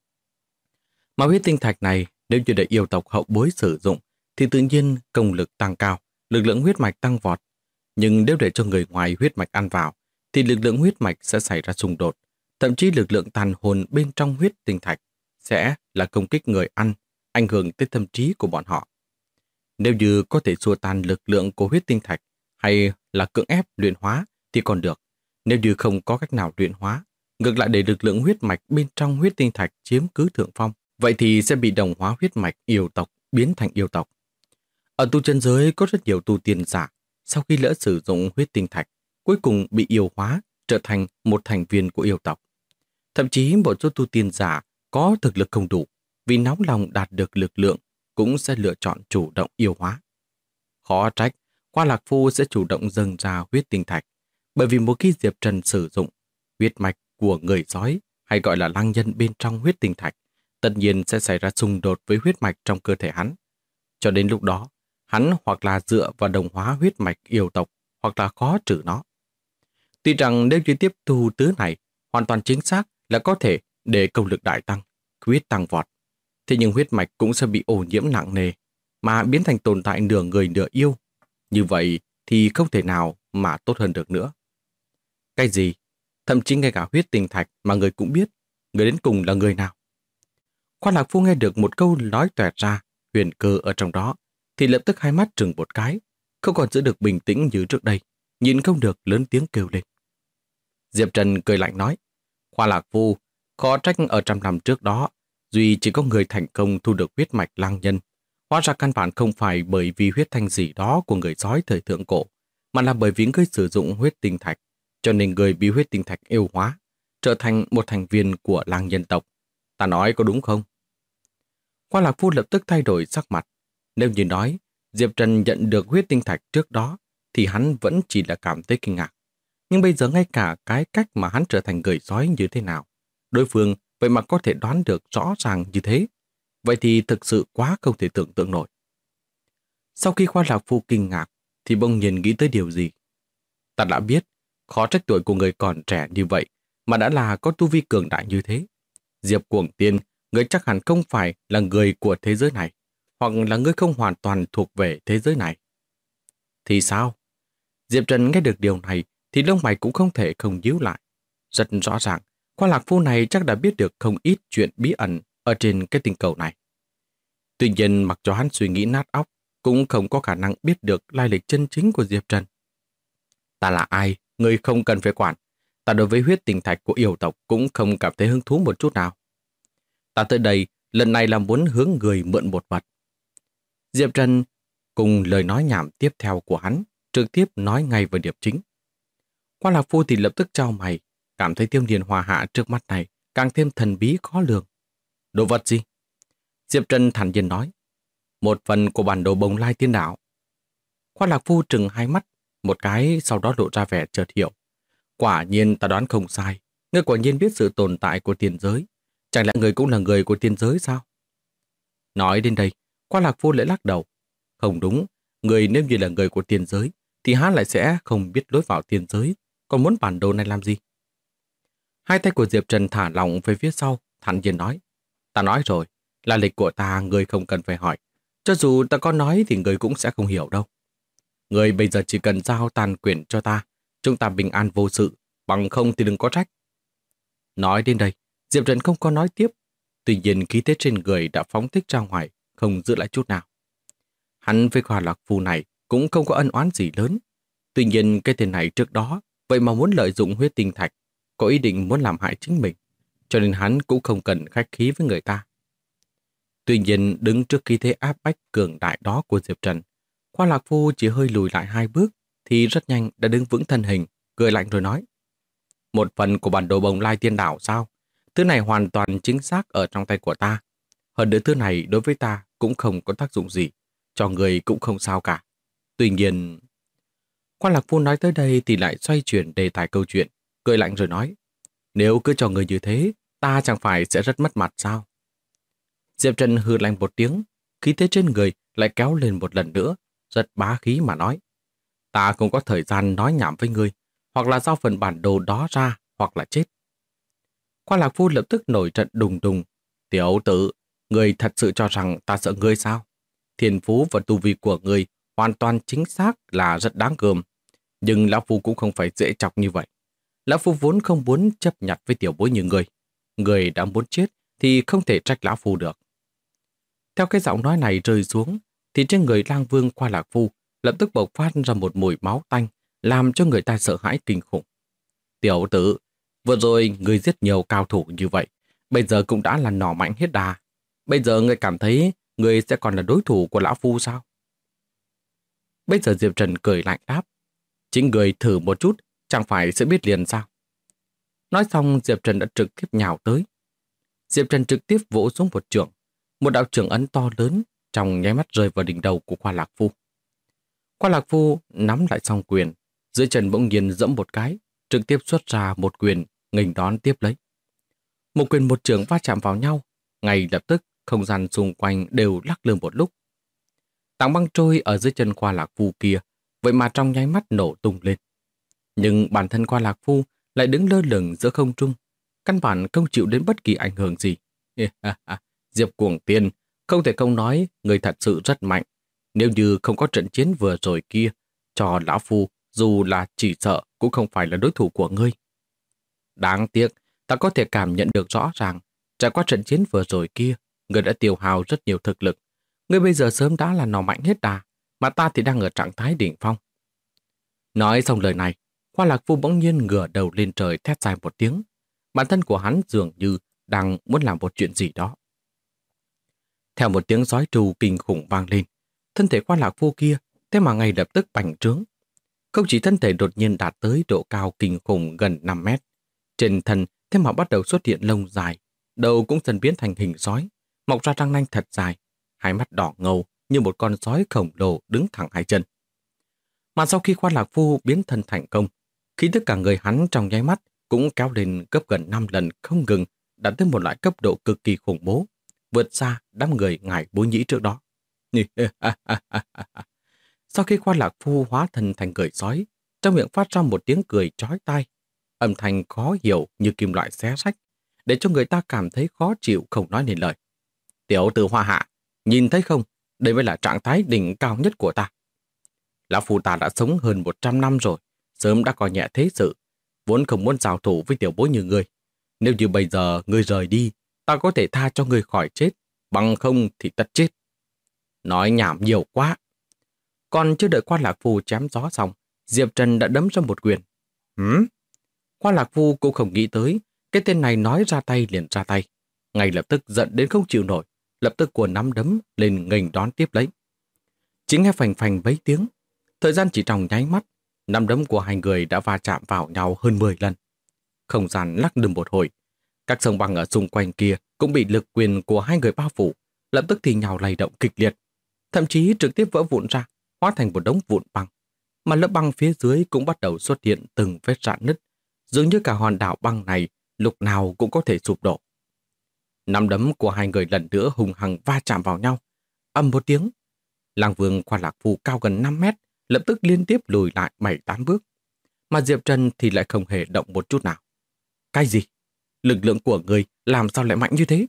Mà huyết tinh thạch này, nếu như để yêu tộc hậu bối sử dụng, thì tự nhiên công lực tăng cao, lực lượng huyết mạch tăng vọt. Nhưng nếu để cho người ngoài huyết mạch ăn vào, thì lực lượng huyết mạch sẽ xảy ra xung đột. Thậm chí lực lượng tàn hồn bên trong huyết tinh thạch sẽ là công kích người ăn, ảnh hưởng tới tâm trí của bọn họ. Nếu như có thể xua tan lực lượng của huyết tinh thạch hay là cưỡng ép luyện hóa thì còn được. Nếu như không có cách nào luyện hóa, Ngược lại để lực lượng huyết mạch bên trong huyết tinh thạch chiếm cứ thượng phong, vậy thì sẽ bị đồng hóa huyết mạch yêu tộc biến thành yêu tộc. Ở tu chân giới có rất nhiều tu tiên giả, sau khi lỡ sử dụng huyết tinh thạch, cuối cùng bị yêu hóa, trở thành một thành viên của yêu tộc. Thậm chí một số tu tiên giả có thực lực không đủ, vì nóng lòng đạt được lực lượng, cũng sẽ lựa chọn chủ động yêu hóa. Khó trách, Qua Lạc Phu sẽ chủ động dâng ra huyết tinh thạch, bởi vì một khi Diệp Trần sử dụng huyết mạch của người sói, hay gọi là lang nhân bên trong huyết tinh thạch, tất nhiên sẽ xảy ra xung đột với huyết mạch trong cơ thể hắn. Cho đến lúc đó, hắn hoặc là dựa vào đồng hóa huyết mạch yêu tộc, hoặc là khó trừ nó. Tuy rằng nếu như tiếp thu tứ này, hoàn toàn chính xác là có thể để công lực đại tăng, huyết tăng vọt. Thế nhưng huyết mạch cũng sẽ bị ô nhiễm nặng nề, mà biến thành tồn tại nửa người nửa yêu. Như vậy thì không thể nào mà tốt hơn được nữa. Cái gì? Thậm chí ngay cả huyết tinh thạch mà người cũng biết, người đến cùng là người nào? Qua Lạc Phu nghe được một câu nói toẹt ra, huyền cơ ở trong đó, thì lập tức hai mắt trừng một cái, không còn giữ được bình tĩnh như trước đây, nhìn không được lớn tiếng kêu lên. Diệp Trần cười lạnh nói, Qua Lạc Phu, khó trách ở 100 năm trước đó, duy chỉ có người thành công thu được huyết mạch lang nhân. Hóa ra căn bản không phải bởi vì huyết thanh gì đó của người sói thời thượng cổ, mà là bởi vì người sử dụng huyết tinh thạch, cho nên người bị huyết tinh thạch yêu hóa, trở thành một thành viên của lang nhân tộc. Ta nói có đúng không? Qua Lạc Phu lập tức thay đổi sắc mặt. Nếu như nói Diệp Trần nhận được huyết tinh thạch trước đó, thì hắn vẫn chỉ là cảm thấy kinh ngạc. Nhưng bây giờ ngay cả cái cách mà hắn trở thành người sói như thế nào, đối phương vậy mà có thể đoán được rõ ràng như thế. Vậy thì thực sự quá không thể tưởng tượng nổi. Sau khi Qua Lạc Phu kinh ngạc, thì bỗng nhiên nghĩ tới điều gì. Ta đã biết, khó trách tuổi của người còn trẻ như vậy, mà đã là có tu vi cường đại như thế. Diệp Cuồng Tiên, người chắc hẳn không phải là người của thế giới này, hoặc là người không hoàn toàn thuộc về thế giới này. Thì sao? Diệp Trần nghe được điều này, thì lông mày cũng không thể không nhíu lại. Rất rõ ràng, Qua Lạc Phu này chắc đã biết được không ít chuyện bí ẩn ở trên cái tinh cầu này. Tuy nhiên, mặc cho hắn suy nghĩ nát óc, cũng không có khả năng biết được lai lịch chân chính của Diệp Trần. Ta là ai, người không cần phải quản. Ta đối với huyết tinh thạch của yêu tộc cũng không cảm thấy hứng thú một chút nào. Ta tới đây, lần này là muốn hướng người mượn một vật. Diệp Trần cùng lời nói nhảm tiếp theo của hắn, trực tiếp nói ngay vào điểm chính. Qua Lạc Phu thì lập tức chau mày, cảm thấy Tiêu Điền Hòa Hạ trước mắt này càng thêm thần bí khó lường. Đồ vật gì? Diệp Trần thản nhiên nói. Một phần của bản đồ Bồng Lai Tiên Đảo. Qua Lạc Phu trừng hai mắt, một cái sau đó lộ ra vẻ chợt hiểu. Quả nhiên ta đoán không sai. Ngươi quả nhiên biết sự tồn tại của tiên giới. Chẳng lẽ người cũng là người của tiên giới sao? Nói đến đây, Qua Lạc Phu lại lắc đầu. Không đúng, người nếu như là người của tiên giới, thì hắn lại sẽ không biết lối vào tiên giới, còn muốn bản đồ này làm gì? Hai tay của Diệp Trần thả lỏng về phía sau, thản nhiên nói. Ta nói rồi, là lịch của ta người không cần phải hỏi. Cho dù ta có nói thì người cũng sẽ không hiểu đâu. Người bây giờ chỉ cần giao tàn quyền cho ta, chúng ta bình an vô sự, bằng không thì đừng có trách. Nói đến đây, Diệp Trần không có nói tiếp. Tuy nhiên khí thế trên người đã phóng thích ra ngoài, không giữ lại chút nào. Hắn với Qua Lạc Phu này cũng không có ân oán gì lớn. Tuy nhiên cái tên này trước đó, vậy mà muốn lợi dụng huyết tinh thạch, có ý định muốn làm hại chính mình, cho nên hắn cũng không cần khách khí với người ta. Tuy nhiên đứng trước khí thế áp bách cường đại đó của Diệp Trần, Qua Lạc Phu chỉ hơi lùi lại 2 bước thì rất nhanh đã đứng vững thân hình, cười lạnh rồi nói. Một phần của bản đồ Bồng Lai Tiên Đảo sao? Thứ này hoàn toàn chính xác ở trong tay của ta. Hơn nữa thứ này đối với ta cũng không có tác dụng gì, cho người cũng không sao cả. Tuy nhiên... Qua Lạc Phu nói tới đây thì lại xoay chuyển đề tài câu chuyện, cười lạnh rồi nói. Nếu cứ cho người như thế, ta chẳng phải sẽ rất mất mặt sao? Diệp Trần hừ lạnh một tiếng, khí thế trên người lại kéo lên một lần nữa, rất bá khí mà nói. Ta không có thời gian nói nhảm với ngươi, hoặc là giao phần bản đồ đó ra, hoặc là chết. Qua Lạc Phu lập tức nổi trận đùng đùng. Tiểu tử, ngươi thật sự cho rằng ta sợ ngươi sao? Thiên phú và tu vi của ngươi hoàn toàn chính xác là rất đáng gờm. Nhưng Lão Phu cũng không phải dễ chọc như vậy. Lão Phu vốn không muốn chấp nhặt với tiểu bối như ngươi. Ngươi đã muốn chết thì không thể trách Lão Phu được. Theo cái giọng nói này rơi xuống, thì trên người Lang Vương Qua Lạc Phu lập tức bộc phát ra một mùi máu tanh, làm cho người ta sợ hãi kinh khủng. Tiểu tử, Vừa rồi người giết nhiều cao thủ như vậy, bây giờ cũng đã là nỏ mạnh hết đà. Bây giờ người cảm thấy người sẽ còn là đối thủ của lão phu sao? Bây giờ Diệp Trần cười lạnh đáp. Chính người thử một chút, chẳng phải sẽ biết liền sao? Nói xong Diệp Trần đã trực tiếp nhào tới. Diệp Trần trực tiếp vỗ xuống một chưởng. Một đạo chưởng ấn to lớn trong nháy mắt rơi vào đỉnh đầu của Khoa Lạc Phu. Khoa Lạc Phu nắm lại song quyền, dưới chân bỗng nhiên giẫm một cái, trực tiếp xuất ra một quyền, nghênh đón tiếp lấy. Một quyền một chưởng va chạm vào nhau, ngay lập tức không gian xung quanh đều lắc lư một lúc. Tảng băng trôi ở dưới chân Khoa Lạc Phu kia, vậy mà trong nháy mắt nổ tung lên. Nhưng bản thân Khoa Lạc Phu lại đứng lơ lửng giữa không trung, căn bản không chịu đến bất kỳ ảnh hưởng gì. Diệp Cuồng Tiên, không thể không nói người thật sự rất mạnh. Nếu như không có trận chiến vừa rồi kia, cho lão phu dù là chỉ sợ cũng không phải là đối thủ của ngươi. Đáng tiếc, ta có thể cảm nhận được rõ ràng, trải qua trận chiến vừa rồi kia, ngươi đã tiêu hao rất nhiều thực lực. Ngươi bây giờ sớm đã là nỏ mạnh hết đà, mà ta thì đang ở trạng thái đỉnh phong. Nói xong lời này, Khoa Lạc Phu bỗng nhiên ngửa đầu lên trời thét dài một tiếng. Bản thân của hắn dường như đang muốn làm một chuyện gì đó. Theo một tiếng giói trù kinh khủng vang lên, thân thể Khoa Lạc Phu kia thế mà ngay lập tức bành trướng. Không chỉ thân thể đột nhiên đạt tới độ cao kinh khủng gần 5 mét, trên thân thế mà bắt đầu xuất hiện lông dài, đầu cũng dần biến thành hình sói, mọc ra răng nanh thật dài, hai mắt đỏ ngầu như một con sói khổng lồ đứng thẳng hai chân. Mà sau khi Khoa Lạc Phu biến thân thành công, khí tức cả người hắn trong nháy mắt cũng kéo lên gấp gần 5 lần không ngừng, đạt tới một loại cấp độ cực kỳ khủng bố, vượt xa đám người ngải Bối Nhĩ trước đó. Sau khi Khoa Lạc Phu hóa thân thành người sói, trong miệng phát ra một tiếng cười chói tai, âm thanh khó hiểu như kim loại xé rách, để cho người ta cảm thấy khó chịu không nói nên lời. Tiểu tử Hoa Hạ, nhìn thấy không, đây mới là trạng thái đỉnh cao nhất của ta. Lão phu ta đã sống hơn 100 năm rồi, sớm đã coi nhẹ thế sự, vốn không muốn giao thủ với tiểu bối như ngươi. Nếu như bây giờ ngươi rời đi, ta có thể tha cho ngươi khỏi chết, bằng không thì tất chết. Nói nhảm nhiều quá. Còn chưa đợi Khoa Lạc Phu chém gió xong, Diệp Trần đã đấm ra một quyền. Khoa Lạc Phu cũng không nghĩ tới, cái tên này nói ra tay liền ra tay. Ngay lập tức giận đến không chịu nổi, lập tức của nắm đấm lên nghênh đón tiếp lấy. Chỉ nghe phành phành mấy tiếng, thời gian chỉ trong nháy mắt, nắm đấm của hai người đã va chạm vào nhau hơn 10 lần. Không gian lắc lư một hồi, các sông băng ở xung quanh kia cũng bị lực quyền của hai người bao phủ, lập tức thì nhào lay động kịch liệt, thậm chí trực tiếp vỡ vụn ra, hóa thành một đống vụn băng. Mà lớp băng phía dưới cũng bắt đầu xuất hiện từng vết rạn nứt, dường như cả hòn đảo băng này lúc nào cũng có thể sụp đổ. Nắm đấm của hai người lần nữa hùng hăng va chạm vào nhau. Ầm một tiếng, Lang Vương Khoa Lạc Phu cao gần 5 mét, lập tức liên tiếp lùi lại 7-8 bước. Mà Diệp Trần thì lại không hề động một chút nào. Cái gì? Lực lượng của người làm sao lại mạnh như thế?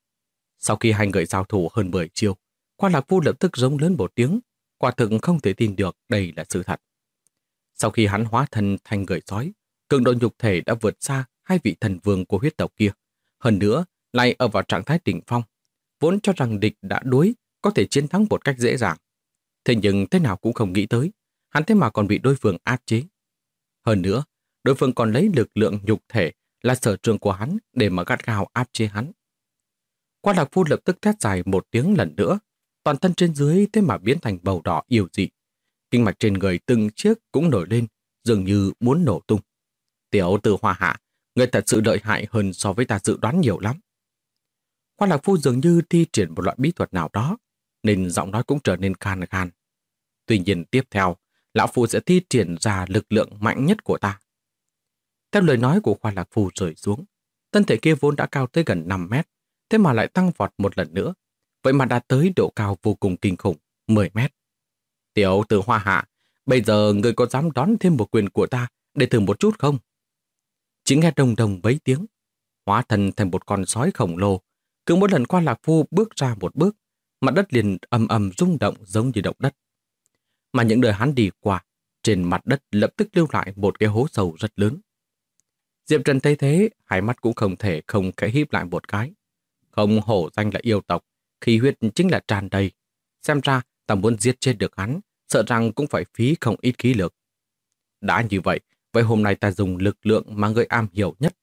Sau khi hai người giao thủ hơn 10 chiêu, Khoa Lạc Phu lập tức rống lớn một tiếng, quả thực không thể tin được đây là sự thật. Sau khi hắn hóa thân thành người sói, cường độ nhục thể đã vượt xa hai vị thần vương của huyết tộc kia. Hơn nữa, lại ở vào trạng thái đỉnh phong, vốn cho rằng địch đã đuối, có thể chiến thắng một cách dễ dàng. Thế nhưng thế nào cũng không nghĩ tới, hắn thế mà còn bị đối phương áp chế. Hơn nữa, đối phương còn lấy lực lượng nhục thể là sở trường của hắn để mà gắt gao áp chế hắn. Khoa Lạc Phu lập tức thét dài một tiếng lần nữa, toàn thân trên dưới thế mà biến thành màu đỏ yêu dị. Kinh mạch trên người từng chiếc cũng nổi lên, dường như muốn nổ tung. Tiểu tử Hoa Hạ, người thật sự lợi hại hơn so với ta dự đoán nhiều lắm. Khoa Lạc Phu dường như thi triển một loại bí thuật nào đó, nên giọng nói cũng trở nên khan khan. Tuy nhiên tiếp theo, lão phu sẽ thi triển ra lực lượng mạnh nhất của ta. Theo lời nói của Khoa Lạc Phu rơi xuống, thân thể kia vốn đã cao tới gần 5 mét, thế mà lại tăng vọt một lần nữa, vậy mà đạt tới độ cao vô cùng kinh khủng, 10 mét. Tiểu tử Hoa Hạ, bây giờ người có dám đón thêm một quyền của ta để thử một chút không? Chỉ nghe đồng đồng mấy tiếng, hóa thân thành một con sói khổng lồ. Cứ mỗi lần Khoa Lạc Phu bước ra một bước, mặt đất liền ầm ầm rung động giống như động đất. Mà những đời hắn đi qua, trên mặt đất lập tức lưu lại một cái hố sâu rất lớn. Diệp Trần thấy thế, hai mắt cũng không thể không khẽ híp lại một cái. Không hổ danh là yêu tộc, khí huyết chính là tràn đầy. Xem ra ta muốn giết chết được hắn, sợ rằng cũng phải phí không ít khí lực. Đã như vậy, vậy hôm nay ta dùng lực lượng mà người am hiểu nhất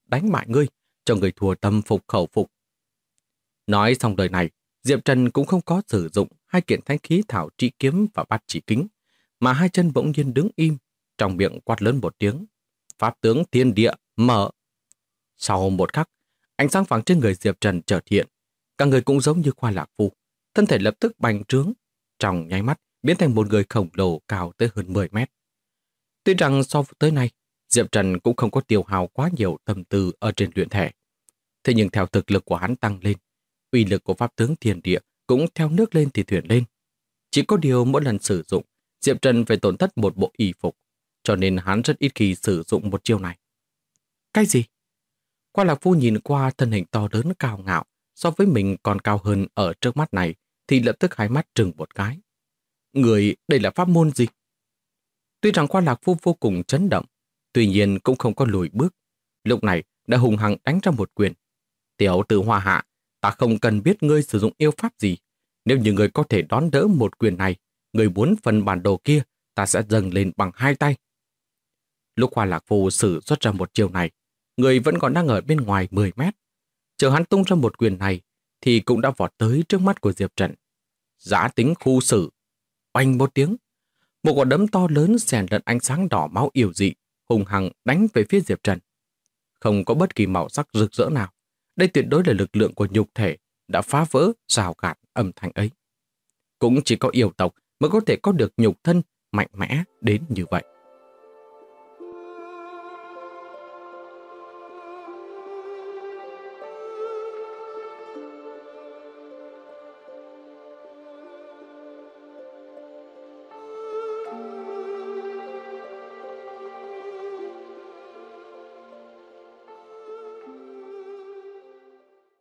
đánh bại ngươi, cho người thua tâm phục khẩu phục. Nói xong lời này, Diệp Trần cũng không có sử dụng hai kiện thánh khí thảo trị kiếm và bát chỉ kính, mà hai chân bỗng nhiên đứng im, trong miệng quát lớn một tiếng. Pháp tướng thiên địa, mở! Sau một khắc, ánh sáng vàng trên người Diệp Trần chợt hiện, cả người cũng giống như Khoa Lạc Phu, thân thể lập tức bành trướng, trong nháy mắt biến thành một người khổng lồ cao tới hơn 10 mét. Tuy rằng so với tới nay, Diệp Trần cũng không có tiêu hao quá nhiều tâm tư ở trên luyện thể. Thế nhưng theo thực lực của hắn tăng lên, uy lực của pháp tướng thiên địa cũng theo nước lên thì thuyền lên. Chỉ có điều mỗi lần sử dụng, Diệp Trần phải tổn thất một bộ y phục, cho nên hắn rất ít khi sử dụng một chiêu này. Cái gì? Khoa Lạc Phu nhìn qua thân hình to lớn cao ngạo, so với mình còn cao hơn ở trước mắt này, thì lập tức hai mắt trừng một cái. Người, đây là pháp môn gì? Tuy rằng Khoa Lạc Phu vô cùng chấn động, tuy nhiên cũng không có lùi bước. Lúc này đã hùng hăng đánh ra một quyền. Tiểu tử Hoa Hạ, ta không cần biết ngươi sử dụng yêu pháp gì. Nếu như ngươi có thể đón đỡ một quyền này, ngươi muốn phần bản đồ kia, ta sẽ dâng lên bằng hai tay. Lúc Khoa Lạc Phu sử xuất ra một chiêu này, người vẫn còn đang ở bên ngoài 10 mét. Chờ hắn tung ra một quyền này, thì cũng đã vọt tới trước mắt của Diệp Trần. Giã tính khu xử. Oanh một tiếng. Một quả đấm to lớn xen lẫn ánh sáng đỏ máu yêu dị, hùng hăng đánh về phía Diệp Trần. Không có bất kỳ màu sắc rực rỡ nào. Đây tuyệt đối là lực lượng của nhục thể đã phá vỡ rào cản âm thanh ấy. Cũng chỉ có yêu tộc mới có thể có được nhục thân mạnh mẽ đến như vậy.